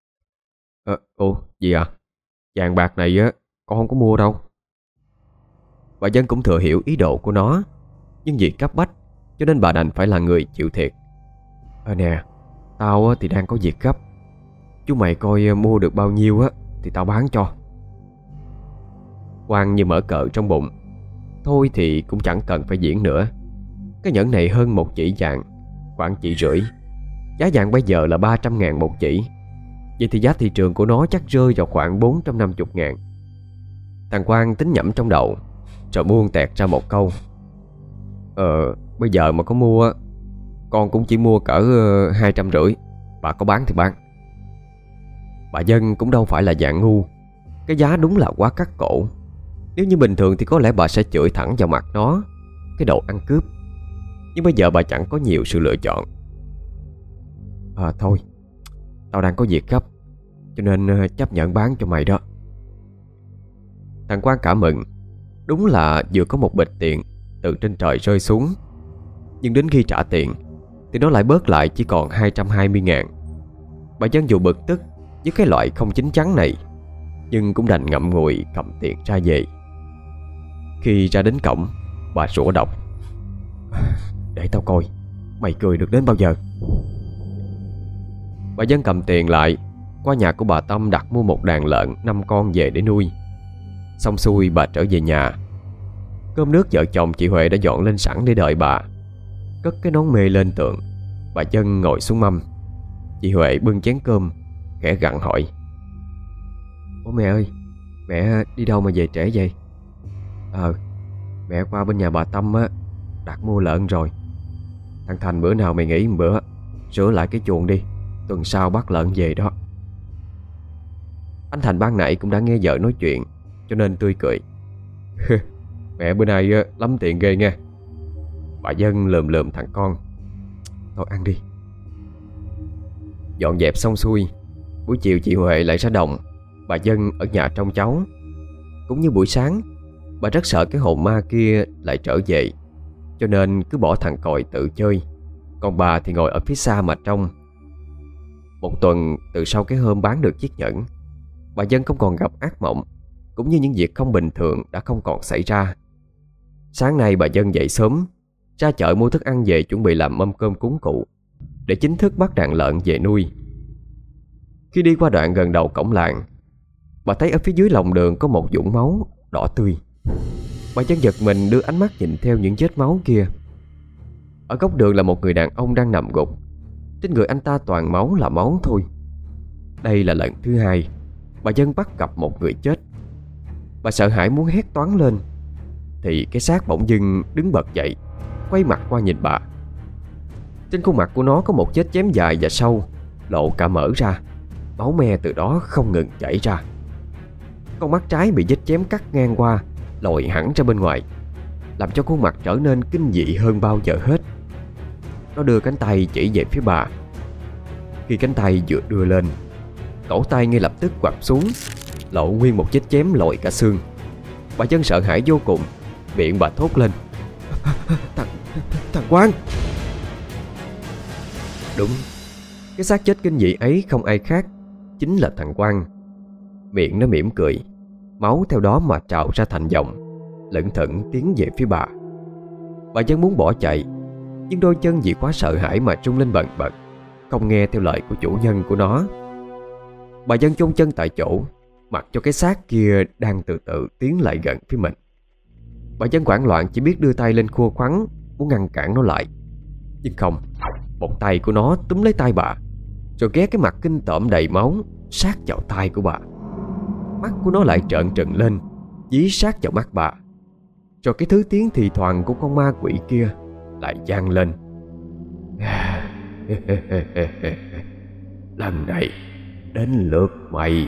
Gì à? Vàng bạc này con không có mua đâu. Bà Dân cũng thừa hiểu ý đồ của nó, nhưng vì cấp bách cho nên bà đành phải là người chịu thiệt. Nè, tao thì đang có việc gấp, chú mày coi mua được bao nhiêu thì tao bán cho. Quang như mở cờ trong bụng. Thôi thì cũng chẳng cần phải diễn nữa. Cái nhẫn này hơn một chỉ vàng, khoảng chỉ rưỡi. Giá vàng bây giờ là 300.000 một chỉ. Vậy thì giá thị trường của nó chắc rơi vào khoảng 450.000. Thằng Quang tính nhẩm trong đầu rồi buông tẹt ra một câu. Bây giờ mà có mua, con cũng chỉ mua cỡ 250. Bà có bán thì bán. Bà Dân cũng đâu phải là dạng ngu. Cái giá đúng là quá cắt cổ. Nếu như bình thường thì có lẽ bà sẽ chửi thẳng vào mặt nó, cái đồ ăn cướp. Nhưng bây giờ bà chẳng có nhiều sự lựa chọn. Thôi, tao đang có việc gấp, cho nên chấp nhận bán cho mày đó. Thằng Quang cảm mừng. Đúng là vừa có một bịch tiền từ trên trời rơi xuống. Nhưng đến khi trả tiền thì nó lại bớt lại chỉ còn 220.000. Bà Dân dù bực tức với cái loại không chín chắn này, nhưng cũng đành ngậm ngùi cầm tiền ra về. Khi ra đến cổng, bà sủa đọc. Để tao coi, mày cười được đến bao giờ? Bà Dân cầm tiền lại, qua nhà của bà Tâm đặt mua một đàn lợn 5 con về để nuôi. Xong xuôi bà trở về nhà. Cơm nước vợ chồng chị Huệ đã dọn lên sẵn để đợi bà. Cất cái nón mê lên tượng, bà Dân ngồi xuống mâm. Chị Huệ bưng chén cơm, khẽ gặng hỏi. Ủa mẹ ơi, mẹ đi đâu mà về trễ vậy? Mẹ qua bên nhà bà Tâm đặt mua lợn rồi. Thằng Thành bữa nào mày nghỉ một bữa, sửa lại cái chuồng đi, tuần sau bắt lợn về đó. Anh Thành ban nãy cũng đã nghe vợ nói chuyện, cho nên tươi cười. Mẹ bữa nay lắm tiền ghê nha. Bà Dân lườm lườm thằng con. Thôi ăn đi. Dọn dẹp xong xuôi, buổi chiều chị Huệ lại ra đồng, bà Dân ở nhà trông cháu. Cũng như buổi sáng, bà rất sợ cái hồn ma kia lại trở về, cho nên cứ bỏ thằng Còi tự chơi, còn bà thì ngồi ở phía xa mà trông. Một tuần từ sau cái hôm bán được chiếc nhẫn, bà Dân không còn gặp ác mộng, cũng như những việc không bình thường đã không còn xảy ra. Sáng nay bà Dân dậy sớm, ra chợ mua thức ăn về chuẩn bị làm mâm cơm cúng cụ, để chính thức bắt đàn lợn về nuôi. Khi đi qua đoạn gần đầu cổng làng, bà thấy ở phía dưới lòng đường có một vũng máu đỏ tươi. Bà Dân giật mình đưa ánh mắt nhìn theo những vết máu kia. Ở góc đường là một người đàn ông đang nằm gục. Trên người anh ta toàn máu là máu thôi. Đây là lần thứ hai bà Dân bắt gặp một người chết. Bà sợ hãi muốn hét toáng lên, thì cái xác bỗng dưng đứng bật dậy, quay mặt qua nhìn bà. Trên khuôn mặt của nó có một vết chém dài và sâu, lộ cả mỡ ra. Máu me từ đó không ngừng chảy ra. Con mắt trái bị vết chém cắt ngang qua, lồi hẳn ra bên ngoài, làm cho khuôn mặt trở nên kinh dị hơn bao giờ hết. Nó đưa cánh tay chỉ về phía bà. Khi cánh tay vừa đưa lên, cổ tay ngay lập tức quặp xuống, lộ nguyên một vết chém lồi cả xương. Bà Vân sợ hãi vô cùng, miệng bà thốt lên: Thằng Quang! Đúng, cái xác chết kinh dị ấy không ai khác, chính là thằng Quang. Miệng nó mỉm cười, máu theo đó mà trào ra thành dòng, lững thững tiến về phía bà. Bà Vân muốn bỏ chạy, nhưng đôi chân vì quá sợ hãi mà trung lên bần bật, không nghe theo lời của chủ nhân của nó. Bà Vân chôn chân tại chỗ, mặc cho cái xác kia đang từ từ tiến lại gần phía mình. Bà Vân hoảng loạn chỉ biết đưa tay lên khua khoắn, muốn ngăn cản nó lại. Nhưng không, một tay của nó túm lấy tay bà, rồi ghé cái mặt kinh tởm đầy máu sát vào tai của bà. Mắt của nó lại trợn trừng lên, dí sát vào mắt bà. Rồi cái thứ tiếng thì thoảng của con ma quỷ kia lại vang lên: Lần này đến lượt mày.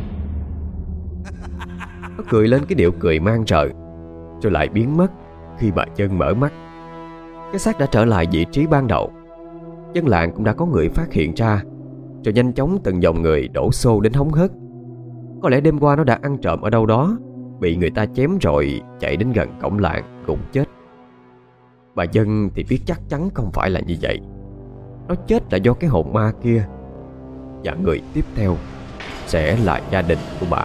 Nó cười lên cái điệu cười mang rợ, rồi lại biến mất khi bà Vân mở mắt. Cái xác đã trở lại vị trí ban đầu. Dân làng cũng đã có người phát hiện ra, rồi nhanh chóng từng dòng người đổ xô đến hóng hớt. Có lẽ đêm qua nó đã ăn trộm ở đâu đó, bị người ta chém rồi chạy đến gần cổng làng cũng chết. Bà Vân thì biết chắc chắn không phải là như vậy. Nó chết là do cái hồn ma kia, và người tiếp theo sẽ là gia đình của bà.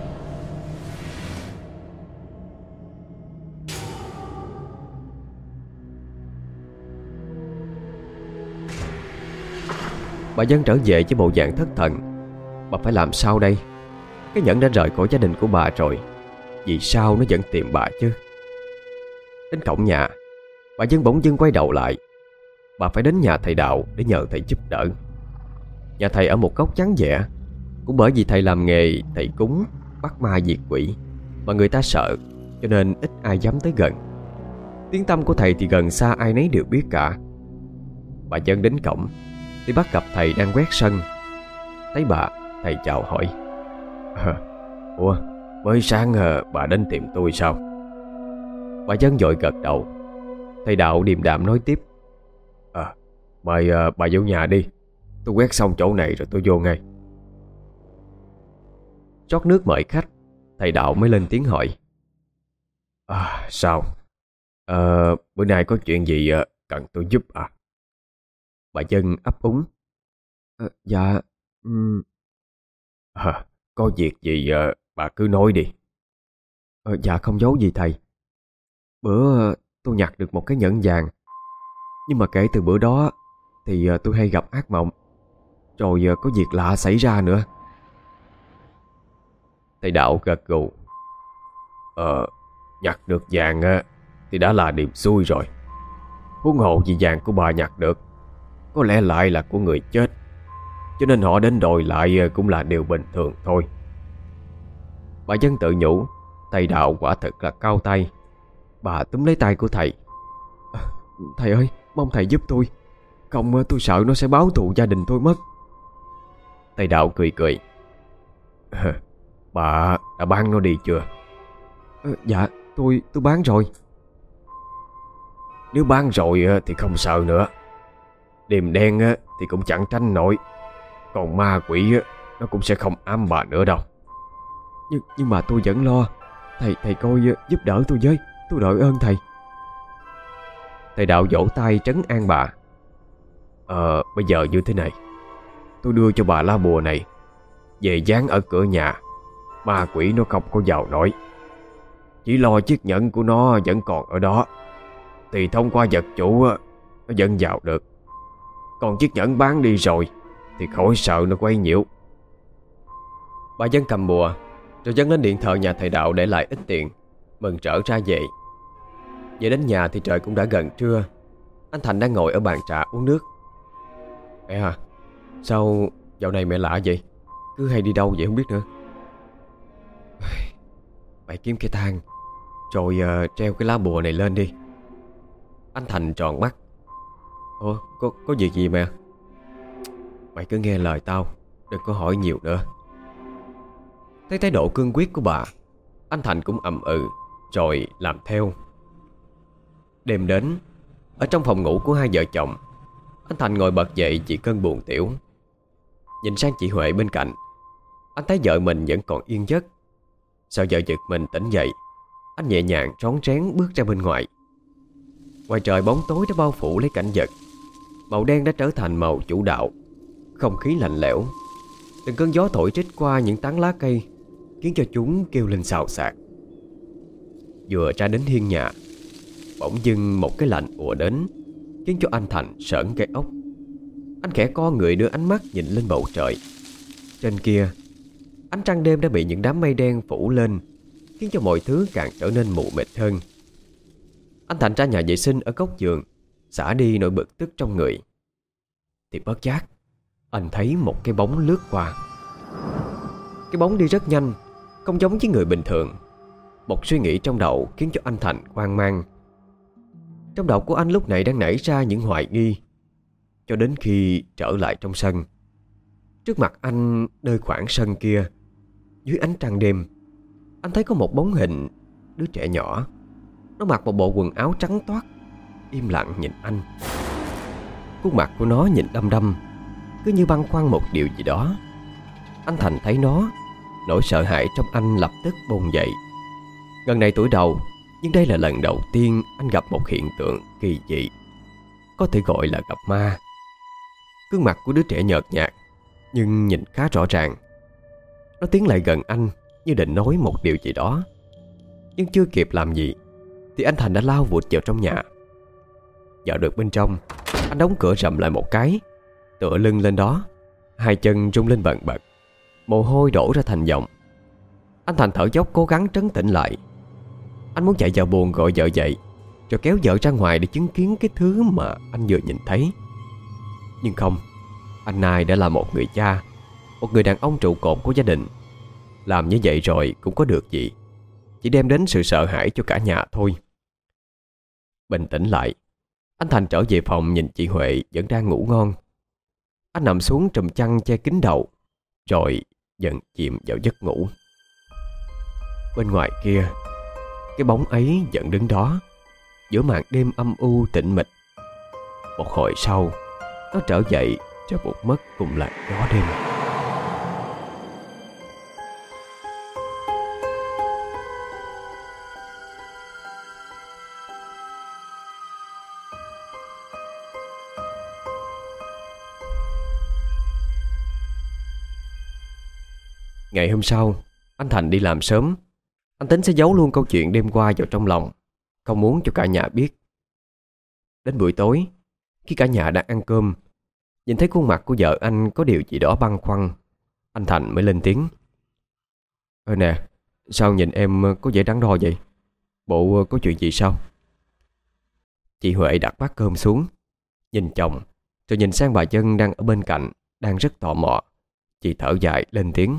Bà Vân trở về với bộ dạng thất thần. Bà phải làm sao đây? Cái nhẫn đã rời khỏi gia đình của bà rồi, vì sao nó vẫn tìm bà chứ? Đến cổng nhà, bà Vân bỗng dưng quay đầu lại. Bà phải đến nhà thầy Đạo để nhờ thầy giúp đỡ. Nhà thầy ở một góc vắng vẻ. Cũng bởi vì thầy làm nghề thầy cúng, bắt ma diệt quỷ mà người ta sợ, cho nên ít ai dám tới gần. Tiếng tăm của thầy thì gần xa ai nấy đều biết cả. Bà Vân đến cổng thì bắt gặp thầy đang quét sân. Thấy bà, thầy chào hỏi: Ủa, mới sáng bà đến tìm tôi sao? Bà Vân vội gật đầu. Thầy Đạo điềm đạm nói tiếp: Mời bà vô nhà đi. Tôi quét xong chỗ này rồi tôi vô ngay. Rót nước mời khách, thầy Đạo mới lên tiếng hỏi: Sao? Bữa nay có chuyện gì cần tôi giúp à? Bà Vân ấp úng: Dạ có việc gì bà cứ nói đi. Dạ không giấu gì thầy. Bữa tôi nhặt được một cái nhẫn vàng, nhưng mà kể từ bữa đó thì tôi hay gặp ác mộng, rồi có việc lạ xảy ra nữa. Thầy Đạo gật gù: Nhặt được vàng thì đã là điềm xui rồi. Huống hồ gì vàng của bà nhặt được có lẽ lại là của người chết, cho nên họ đến đòi lại cũng là điều bình thường thôi. Bà Vân tự nhủ thầy Đạo quả thật là cao tay. Bà túm lấy tay của thầy: Thầy ơi, mong thầy giúp tôi, không tôi sợ nó sẽ báo thù gia đình tôi mất. Thầy Đạo cười cười: Bà đã bán nó đi chưa? Dạ tôi bán rồi. Nếu bán rồi thì không sợ nữa. Đêm đen thì cũng chẳng tránh nổi, còn ma quỷ nó cũng sẽ không ám bà nữa đâu. Nhưng mà tôi vẫn lo. Thầy coi giúp đỡ tôi với, tôi đội ơn thầy. Thầy Đạo vỗ tay trấn an bà: Bây giờ như thế này, tôi đưa cho bà lá bùa này về dán ở cửa nhà, ma quỷ nó không có vào nổi. Chỉ lo chiếc nhẫn của nó vẫn còn ở đó thì thông qua vật chủ nó vẫn vào được. Còn chiếc nhẫn bán đi rồi thì khỏi sợ nó quấy nhiễu. Bà Vân cầm bùa rồi dâng lên điện thờ nhà thầy Đạo để lại ít tiền, mừng rỡ ra về. Về đến nhà thì trời cũng đã gần trưa. Anh Thành đang ngồi ở bàn trà uống nước. Mẹ à, sao dạo này mẹ lạ vậy? Cứ hay đi đâu vậy không biết nữa. Mày kiếm cây thang rồi treo cái lá bùa này lên đi. Anh Thành tròn mắt. Ủa, có việc gì mẹ? Mày cứ nghe lời tao, đừng có hỏi nhiều nữa. Thấy thái độ cương quyết của bà, anh Thành cũng ậm ừ rồi làm theo. Đêm đến, ở trong phòng ngủ của hai vợ chồng, anh Thành ngồi bật dậy vì cơn buồn tiểu. Nhìn sang chị Huệ bên cạnh, anh thấy vợ mình vẫn còn yên giấc. Sợ vợ giật mình tỉnh dậy, anh nhẹ nhàng rón rén bước ra bên ngoài. Ngoài trời bóng tối đã bao phủ lấy cảnh vật. Màu đen đã trở thành màu chủ đạo. Không khí lạnh lẽo, từng cơn gió thổi rít qua những tán lá cây, khiến cho chúng kêu lên xào xạc. Vừa ra đến hiên nhà, bỗng dưng một cái lạnh ùa đến, khiến cho anh Thành sởn gai ốc. Anh khẽ co người đưa ánh mắt nhìn lên bầu trời. Trên kia, ánh trăng đêm đã bị những đám mây đen phủ lên, khiến cho mọi thứ càng trở nên mù mịt hơn. Anh Thành ra nhà vệ sinh ở góc giường, xả đi nỗi bực tức trong người. Thì bất giác, anh thấy một cái bóng lướt qua. Cái bóng đi rất nhanh, không giống với người bình thường. Một suy nghĩ trong đầu khiến cho anh Thành hoang mang. Trong đầu của anh lúc này đang nảy ra những hoài nghi, cho đến khi trở lại trong sân. Trước mặt anh, nơi khoảng sân kia, dưới ánh trăng đêm, anh thấy có một bóng hình đứa trẻ nhỏ. Nó mặc một bộ quần áo trắng toát, im lặng nhìn anh. Khuôn mặt của nó nhìn đăm đăm, cứ như băn khoăn một điều gì đó. Anh Thành thấy nó, nỗi sợ hãi trong anh lập tức bùng dậy. Gần này tuổi đầu, nhưng đây là lần đầu tiên anh gặp một hiện tượng kỳ dị, có thể gọi là gặp ma. Gương mặt của đứa trẻ nhợt nhạt, nhưng nhìn khá rõ ràng. Nó tiến lại gần anh như định nói một điều gì đó, nhưng chưa kịp làm gì thì anh Thành đã lao vụt vào trong nhà. Vào được bên trong, anh đóng cửa rầm lại một cái, tựa lưng lên đó, hai chân rung lên bần bật, mồ hôi đổ ra thành dòng. Anh Thành thở dốc cố gắng trấn tĩnh lại. Anh muốn chạy vào buồng gọi vợ dậy, rồi kéo vợ ra ngoài để chứng kiến cái thứ mà anh vừa nhìn thấy. Nhưng không, anh Nai đã là một người cha, một người đàn ông trụ cột của gia đình. Làm như vậy rồi cũng có được gì, chỉ đem đến sự sợ hãi cho cả nhà thôi. Bình tĩnh lại, anh Thành trở về phòng nhìn chị Huệ vẫn đang ngủ ngon. Anh nằm xuống trùm chăn che kín đầu, rồi dần chìm vào giấc ngủ. Bên ngoài kia, cái bóng ấy vẫn đứng đó, giữa màn đêm âm u tĩnh mịch. Một hồi sau, nó trở dậy cho vụt mất cùng làn gió đêm. Ngày hôm sau, anh Thành đi làm sớm. Anh tính sẽ giấu luôn câu chuyện đêm qua vào trong lòng, không muốn cho cả nhà biết. Đến buổi tối, khi cả nhà đang ăn cơm, nhìn thấy khuôn mặt của vợ anh có điều gì đó băn khoăn, anh Thành mới lên tiếng. Nè, sao nhìn em có vẻ đắn đo vậy? Bộ có chuyện gì sao? Chị Huệ đặt bát cơm xuống, nhìn chồng, rồi nhìn sang bà Dân đang ở bên cạnh, đang rất tò mò. Chị thở dài lên tiếng.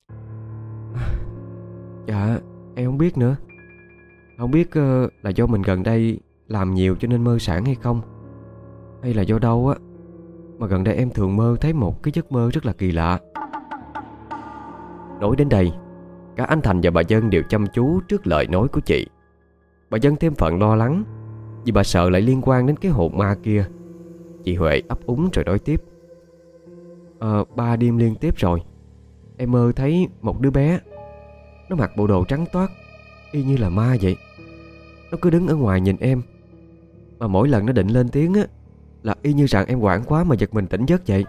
Dạ, em không biết nữa. Không biết là do mình gần đây làm nhiều cho nên mơ sản hay không, hay là do đâu á, mà gần đây em thường mơ thấy một cái giấc mơ rất là kỳ lạ. Nói đến đây, cả anh Thành và bà Dân đều chăm chú trước lời nói của chị. Bà Dân thêm phần lo lắng, vì bà sợ lại liên quan đến cái hồn ma kia. Chị Huệ ấp úng rồi nói tiếp. 3 đêm liên tiếp rồi, em mơ thấy một đứa bé. Nó mặc bộ đồ trắng toát, y như là ma vậy. Nó cứ đứng ở ngoài nhìn em, mà mỗi lần nó định lên tiếng á, là y như rằng em hoảng quá mà giật mình tỉnh giấc vậy.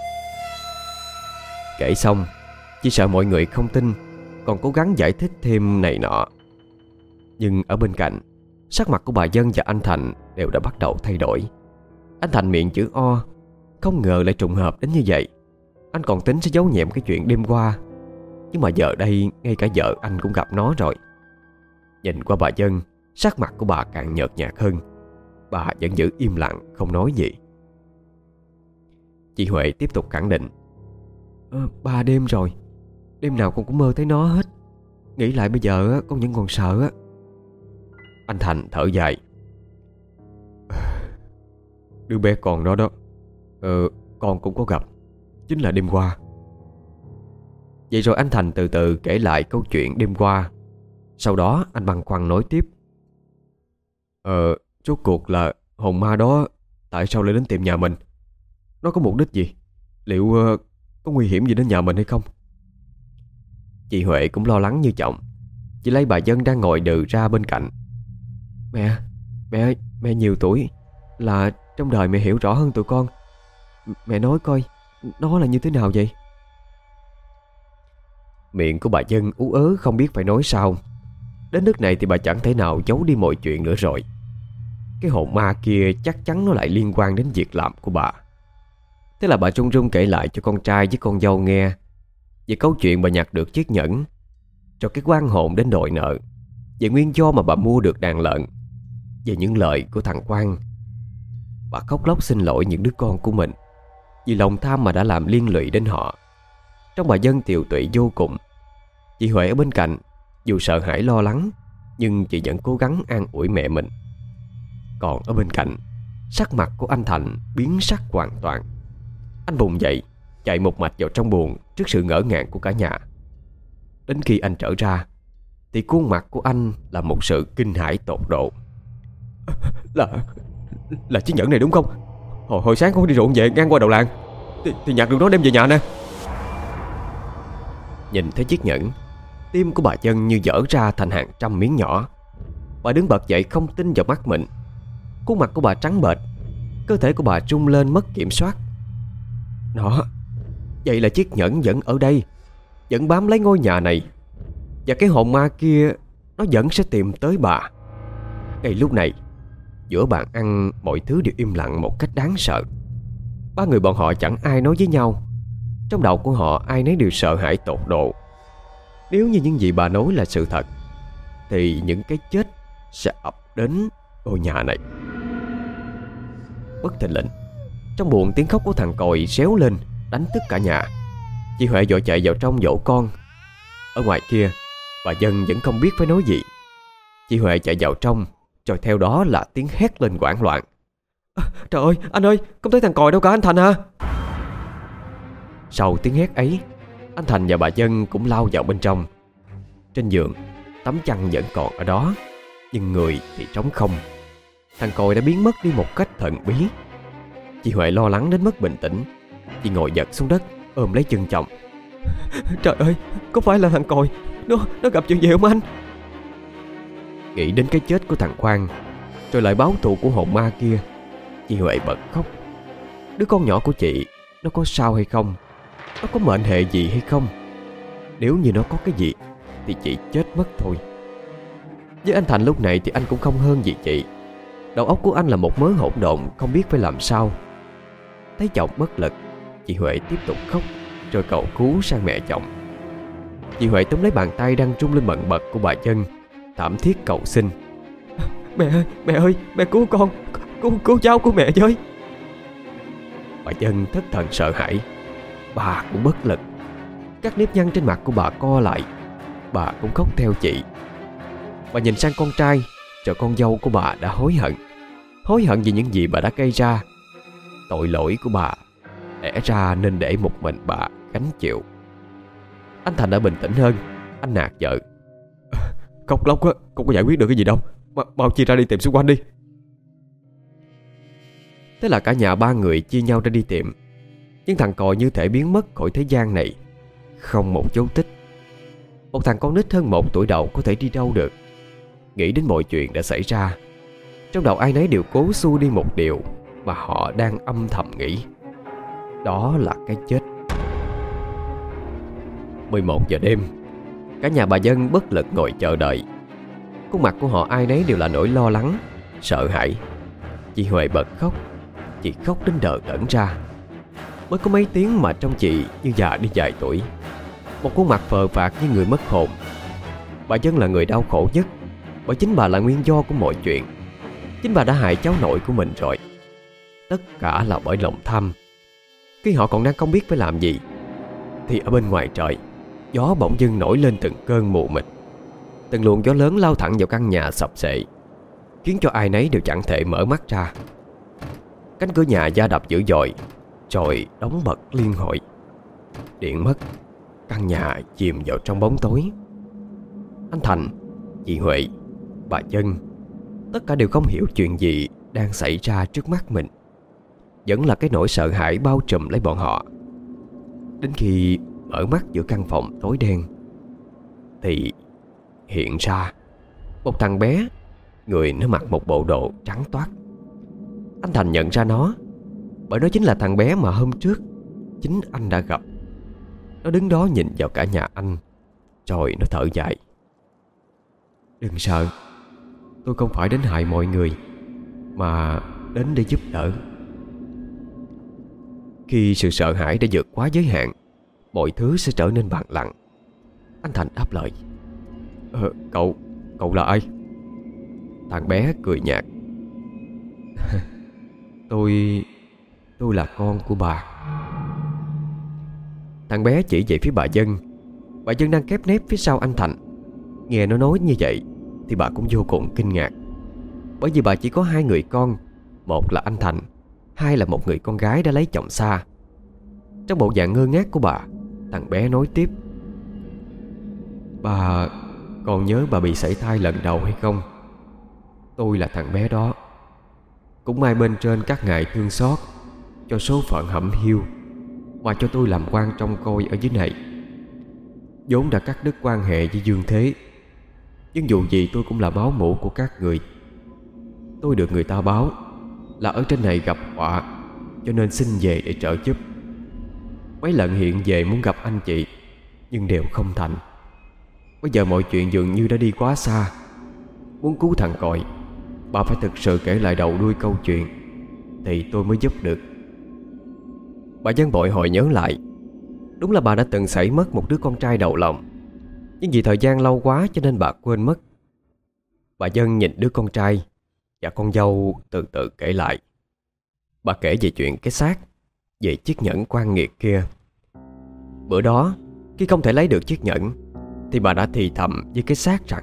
Kể xong, chỉ sợ mọi người không tin, còn cố gắng giải thích thêm này nọ. Nhưng ở bên cạnh, sắc mặt của bà Dân và anh Thành đều đã bắt đầu thay đổi. Anh Thành miệng chữ O, không ngờ lại trùng hợp đến như vậy. Anh còn tính sẽ giấu nhẹm cái chuyện đêm qua, nhưng mà giờ đây ngay cả vợ anh cũng gặp nó rồi. Nhìn qua bà Dân, sắc mặt của bà càng nhợt nhạt hơn. Bà vẫn giữ im lặng không nói gì. Chị Huệ tiếp tục khẳng định. 3 đêm rồi, đêm nào con cũng mơ thấy nó hết. Nghĩ lại bây giờ con vẫn còn sợ á. Anh Thành thở dài. Đứa bé con đó đó, con cũng có gặp, chính là đêm qua. Vậy rồi anh Thành từ từ kể lại câu chuyện đêm qua. Sau đó anh băn khoăn nói tiếp. Rốt cuộc là hồn ma đó tại sao lại đến tìm nhà mình? Nó có mục đích gì? Liệu có nguy hiểm gì đến nhà mình hay không? Chị Huệ cũng lo lắng như chồng. Chị lấy bà Dân đang ngồi đừ ra bên cạnh. Mẹ ơi, mẹ nhiều tuổi, là trong đời mẹ hiểu rõ hơn tụi con. Mẹ nói coi, nó là như thế nào vậy? Miệng của bà Dân ú ớ không biết phải nói sao. Đến nước này thì bà chẳng thể nào giấu đi mọi chuyện nữa rồi. Cái hồn ma kia chắc chắn nó lại liên quan đến việc làm của bà. Thế là bà run run kể lại cho con trai với con dâu nghe về câu chuyện bà nhặt được chiếc nhẫn, rồi cái oan hồn đến đòi nợ, về nguyên do mà bà mua được đàn lợn, về những lời của thằng Quang. Bà khóc lóc xin lỗi những đứa con của mình vì lòng tham mà đã làm liên lụy đến họ. Trong bà Dân tiều tụy vô cùng. Chị Huệ ở bên cạnh, dù sợ hãi lo lắng, nhưng chị vẫn cố gắng an ủi mẹ mình. Còn ở bên cạnh, sắc mặt của anh Thành biến sắc hoàn toàn. Anh vùng dậy, chạy một mạch vào trong buồng trước sự ngỡ ngàng của cả nhà. Đến khi anh trở ra thì khuôn mặt của anh là một sự kinh hãi tột độ. Là chiếc nhẫn này đúng không? Hồi sáng con đi ruộng về ngang qua đầu làng thì nhặt được nó đem về nhà nè. Nhìn thấy chiếc nhẫn, tim của bà Dân như vỡ ra thành hàng trăm miếng nhỏ. Bà đứng bật dậy không tin vào mắt mình. Khuôn mặt của bà trắng bệch, cơ thể của bà rung lên mất kiểm soát. Vậy là chiếc nhẫn vẫn ở đây, vẫn bám lấy ngôi nhà này. Và cái hồn ma kia nó vẫn sẽ tìm tới bà. Ngay lúc này, giữa bàn ăn mọi thứ đều im lặng một cách đáng sợ. Ba người bọn họ chẳng ai nói với nhau. Trong đầu của họ ai nấy đều sợ hãi tột độ. Nếu như những gì bà nói là sự thật thì những cái chết sẽ ập đến ngôi nhà này. Bất thình lình, trong buồng tiếng khóc của thằng Còi réo lên đánh thức cả nhà. Chị Huệ vội chạy vào trong dỗ con. Ở ngoài kia, bà Dân vẫn không biết phải nói gì. Chị Huệ chạy vào trong, rồi theo đó là tiếng hét lên hoảng loạn. Trời ơi, anh ơi, không thấy thằng Còi đâu cả anh Thành à? Sau tiếng hét ấy, anh Thành và bà Dân cũng lao vào bên trong. Trên giường, tấm chăn vẫn còn ở đó, nhưng người thì trống không. Thằng Còi đã biến mất đi một cách thần bí. Chị Huệ lo lắng đến mất bình tĩnh. Chị ngồi giật xuống đất, ôm lấy chân chồng. Trời ơi, có phải là thằng Còi Nó gặp chuyện gì không anh? Nghĩ đến cái chết của thằng Khoan, rồi lại báo thù của hồn ma kia, chị Huệ bật khóc. Đứa con nhỏ của chị, nó có sao hay không? Nó có mệnh hệ gì hay không? Nếu như nó có cái gì thì chị chết mất thôi. Với anh Thành lúc này thì anh cũng không hơn gì chị. Đầu óc của anh là một mớ hỗn độn, không biết phải làm sao. Thấy chồng bất lực, chị Huệ tiếp tục khóc, rồi cầu cứu sang mẹ chồng. Chị Huệ túm lấy bàn tay đang rung lên bần bật của bà Dân, thảm thiết cầu xin. Mẹ ơi, mẹ cứu con, cứu cháu của mẹ với. Bà Dân thất thần sợ hãi. Bà cũng bất lực. Các nếp nhăn trên mặt của bà co lại. Bà cũng khóc theo chị. Bà nhìn sang con trai, rồi con dâu của bà đã hối hận. Hối hận vì những gì bà đã gây ra. Tội lỗi của bà lẽ ra nên để một mình bà gánh chịu. Anh Thành đã bình tĩnh hơn. Anh nạt vợ. Khóc lóc á, không có giải quyết được cái gì đâu. Mau chia ra đi tìm xung quanh đi. Thế là cả nhà ba người chia nhau ra đi tìm. Nhưng thằng Còi như thể biến mất khỏi thế gian này, không một dấu tích. Một thằng con nít hơn 1 tuổi đầu có thể đi đâu được. Nghĩ đến mọi chuyện đã xảy ra, trong đầu ai nấy đều cố xua đi một điều mà họ đang âm thầm nghĩ. Đó là cái chết. 11 giờ đêm, cả nhà bà Dân bất lực ngồi chờ đợi. Khuôn mặt của họ ai nấy đều là nỗi lo lắng, sợ hãi. Chị Huệ bật khóc. Chị khóc đến đờ đẫn ra. Mới có mấy tiếng mà trong chị như già đi vài tuổi. Một khuôn mặt phờ phạc như người mất hồn. Bà Dân là người đau khổ nhất, bởi chính bà là nguyên do của mọi chuyện. Chính bà đã hại cháu nội của mình rồi. Tất cả là bởi lòng tham. Khi họ còn đang không biết phải làm gì, thì ở bên ngoài trời, gió bỗng dưng nổi lên từng cơn mù mịt. Từng luồng gió lớn lao thẳng vào căn nhà sập xệ, khiến cho ai nấy đều chẳng thể mở mắt ra. Cánh cửa nhà da đập dữ dội, rồi đóng bật liên hồi. Điện mất. Căn nhà chìm vào trong bóng tối. Anh Thành, chị Huệ, bà Dân, tất cả đều không hiểu chuyện gì đang xảy ra trước mắt mình. Vẫn là cái nỗi sợ hãi bao trùm lấy bọn họ. Đến khi mở mắt giữa căn phòng tối đen thì hiện ra một thằng bé, người nó mặc một bộ đồ trắng toát. Anh Thành nhận ra nó bởi nó chính là thằng bé mà hôm trước chính anh đã gặp. Nó đứng đó nhìn vào cả nhà anh, rồi nó thở dài. Đừng sợ, tôi không phải đến hại mọi người, mà đến để giúp đỡ. Khi sự sợ hãi đã vượt quá giới hạn, mọi thứ sẽ trở nên bằng lặng. Anh Thành đáp lời. Cậu là ai? Thằng bé cười nhạt. Tôi là con của bà. Thằng bé chỉ về phía bà Dân. Bà Dân đang khép nép phía sau anh Thành. Nghe nó nói như vậy thì bà cũng vô cùng kinh ngạc. Bởi vì bà chỉ có 2 người con. Một là anh Thành, 2 là một người con gái đã lấy chồng xa. Trong bộ dạng ngơ ngác của bà, thằng bé nói tiếp. Bà còn nhớ bà bị sảy thai lần đầu hay không? Tôi là thằng bé đó. Cũng may bên trên các ngài thương xót, cho số phận hẩm hiu mà cho tôi làm quan trông coi ở dưới này. vốn đã cắt đứt quan hệ với Dương Thế, nhưng dù gì tôi cũng là máu mủ của các người. Tôi được người ta báo là ở trên này gặp họa, cho nên xin về để trợ giúp. Mấy lần hiện về muốn gặp anh chị, nhưng đều không thành. Bây giờ mọi chuyện dường như đã đi quá xa. Muốn cứu thằng Còi, bà phải thực sự kể lại đầu đuôi câu chuyện, thì tôi mới giúp được. Bà Dân bội hồi nhớ lại, đúng là bà đã từng xảy mất một đứa con trai đầu lòng, nhưng vì thời gian lâu quá cho nên bà quên mất. Bà Dân nhìn đứa con trai và con dâu từ từ kể lại. Bà kể về chuyện cái xác, về chiếc nhẫn quan nghiệt kia. Bữa đó khi không thể lấy được chiếc nhẫn, thì bà đã thì thầm với cái xác rằng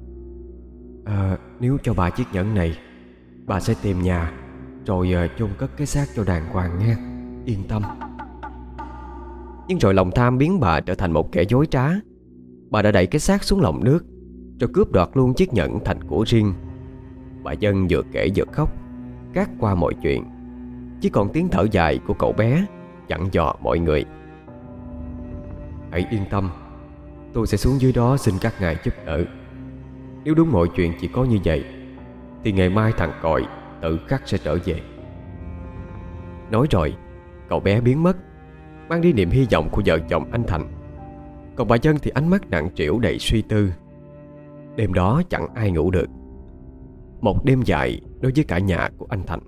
nếu cho bà chiếc nhẫn này, bà sẽ tìm nhà rồi chôn cất cái xác cho đàng hoàng nghe, yên tâm. Nhưng rồi lòng tham biến bà trở thành một kẻ dối trá. Bà đã đẩy cái xác xuống lòng nước, rồi cướp đoạt luôn chiếc nhẫn thành của riêng. Bà Dân vừa kể vừa khóc, gác qua mọi chuyện. Chỉ còn tiếng thở dài của cậu bé dặn dò mọi người: hãy yên tâm, tôi sẽ xuống dưới đó xin các ngài giúp đỡ. Nếu đúng mọi chuyện chỉ có như vậy, thì ngày mai thằng Còi tự khắc sẽ trở về. Nói rồi cậu bé biến mất, mang đi niềm hy vọng của vợ chồng anh Thành. Còn bà Dân thì ánh mắt nặng trĩu đầy suy tư. Đêm đó chẳng ai ngủ được. Một đêm dài đối với cả nhà của anh Thành.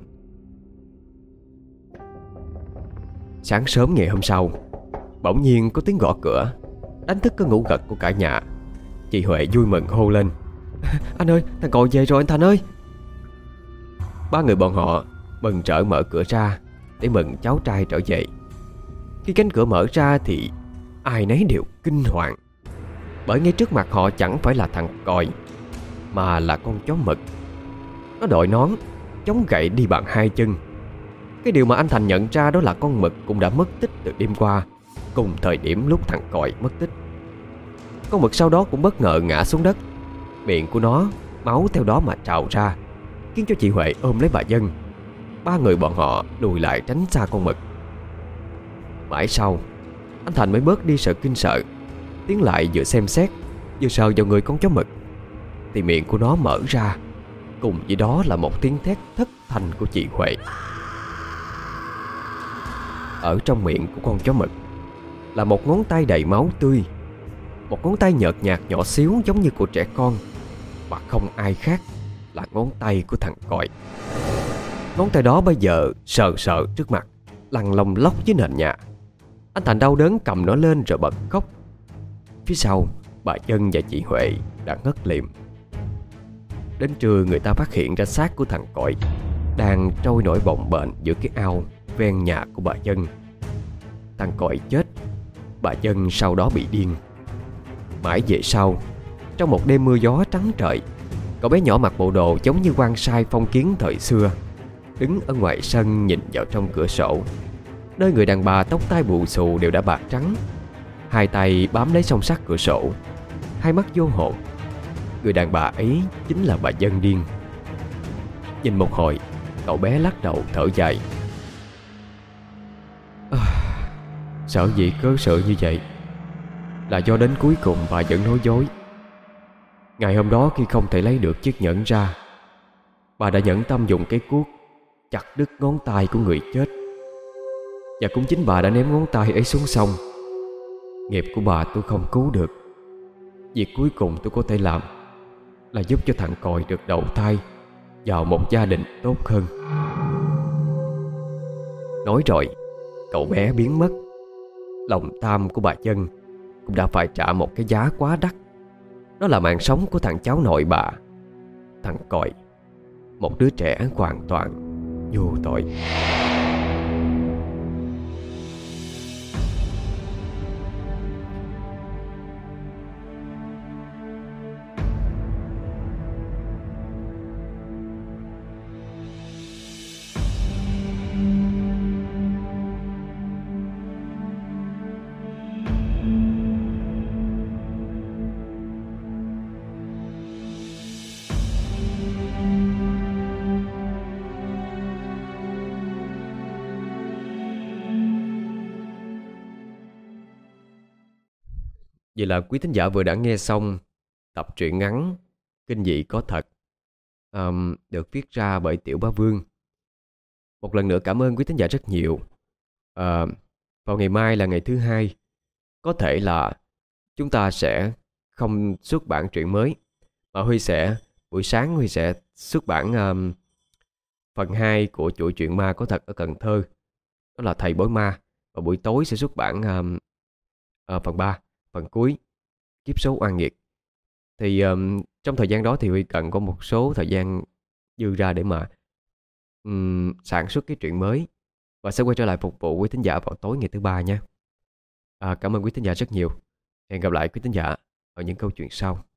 Sáng sớm ngày hôm sau, bỗng nhiên có tiếng gõ cửa, đánh thức cơn ngủ gật của cả nhà. Chị Huệ vui mừng hô lên: anh ơi, thằng Còi về rồi anh Thành ơi. Ba người bọn họ mừng rỡ mở cửa ra để mừng cháu trai trở về. Khi cánh cửa mở ra thì ai nấy đều kinh hoàng, bởi ngay trước mặt họ chẳng phải là thằng Còi, mà là con chó mực. Nó đội nón, chống gậy đi bằng hai chân. Cái điều mà anh Thành nhận ra đó là con mực cũng đã mất tích từ đêm qua, cùng thời điểm lúc thằng Còi mất tích. Con mực sau đó cũng bất ngờ ngã xuống đất. Miệng của nó máu theo đó mà trào ra, khiến cho chị Huệ ôm lấy bà Dân. Ba người bọn họ lùi lại tránh xa con mực. Mãi sau, anh Thành mới bớt đi sự kinh sợ, tiến lại vừa xem xét vừa sờ vào người con chó mực. Thì miệng của nó mở ra, cùng với đó là một tiếng thét thất thanh của chị Huệ. Ở trong miệng của con chó mực là một ngón tay đầy máu tươi. Một ngón tay nhợt nhạt nhỏ xíu giống như của trẻ con, và không ai khác là ngón tay của thằng Còi. Ngón tay đó bây giờ sờ sờ trước mặt, lăn lông lóc dưới nền nhà. Anh Thành đau đớn cầm nó lên rồi bật khóc. Phía sau, bà Dân và chị Huệ đã ngất liệm. Đến trưa người ta phát hiện ra xác của thằng Còi đang trôi nổi bồng bềnh giữa cái ao ven nhà của bà Dân. Thằng Còi chết, bà Dân sau đó bị điên. Mãi về sau, trong một đêm mưa gió trắng trời, cậu bé nhỏ mặc bộ đồ giống như quan sai phong kiến thời xưa, đứng ở ngoài sân nhìn vào trong cửa sổ, nơi người đàn bà tóc tai bù xù đều đã bạc trắng. Hai tay bám lấy song sắt cửa sổ, hai mắt vô hồn. Người đàn bà ấy chính là bà Dân điên. Nhìn một hồi, cậu bé lắc đầu thở dài. Sợ gì cớ sự như vậy là do đến cuối cùng bà vẫn nói dối. Ngày hôm đó khi không thể lấy được chiếc nhẫn ra, bà đã nhẫn tâm dùng cái cuốc chặt đứt ngón tay của người chết. Và cũng chính bà đã ném ngón tay ấy xuống sông. Nghiệp của bà tôi không cứu được. Việc cuối cùng tôi có thể làm là giúp cho thằng Còi được đầu thai vào một gia đình tốt hơn. Nói rồi, cậu bé biến mất. Lòng tham của bà Dân cũng đã phải trả một cái giá quá đắt. Đó là mạng sống của thằng cháu nội bà, thằng Còi, một đứa trẻ hoàn toàn vô tội. Vậy là quý thính giả vừa đã nghe xong tập truyện ngắn Kinh dị có thật, được viết ra bởi Tiểu Bá Vương. Một lần nữa cảm ơn quý thính giả rất nhiều. Vào ngày mai là ngày thứ hai, có thể là chúng ta sẽ không xuất bản truyện mới, mà buổi sáng Huy sẽ xuất bản phần 2 của chuỗi truyện ma có thật ở Cần Thơ, đó là Thầy Bói Ma. Và buổi tối sẽ xuất bản phần 3, phần cuối, Kiếp số oan nghiệt. Thì trong thời gian đó thì Huy cần có một số thời gian dư ra để mà sản xuất cái truyện mới, và sẽ quay trở lại phục vụ quý thính giả vào tối ngày thứ ba nha. Cảm ơn quý thính giả rất nhiều. Hẹn gặp lại quý thính giả ở những câu chuyện sau.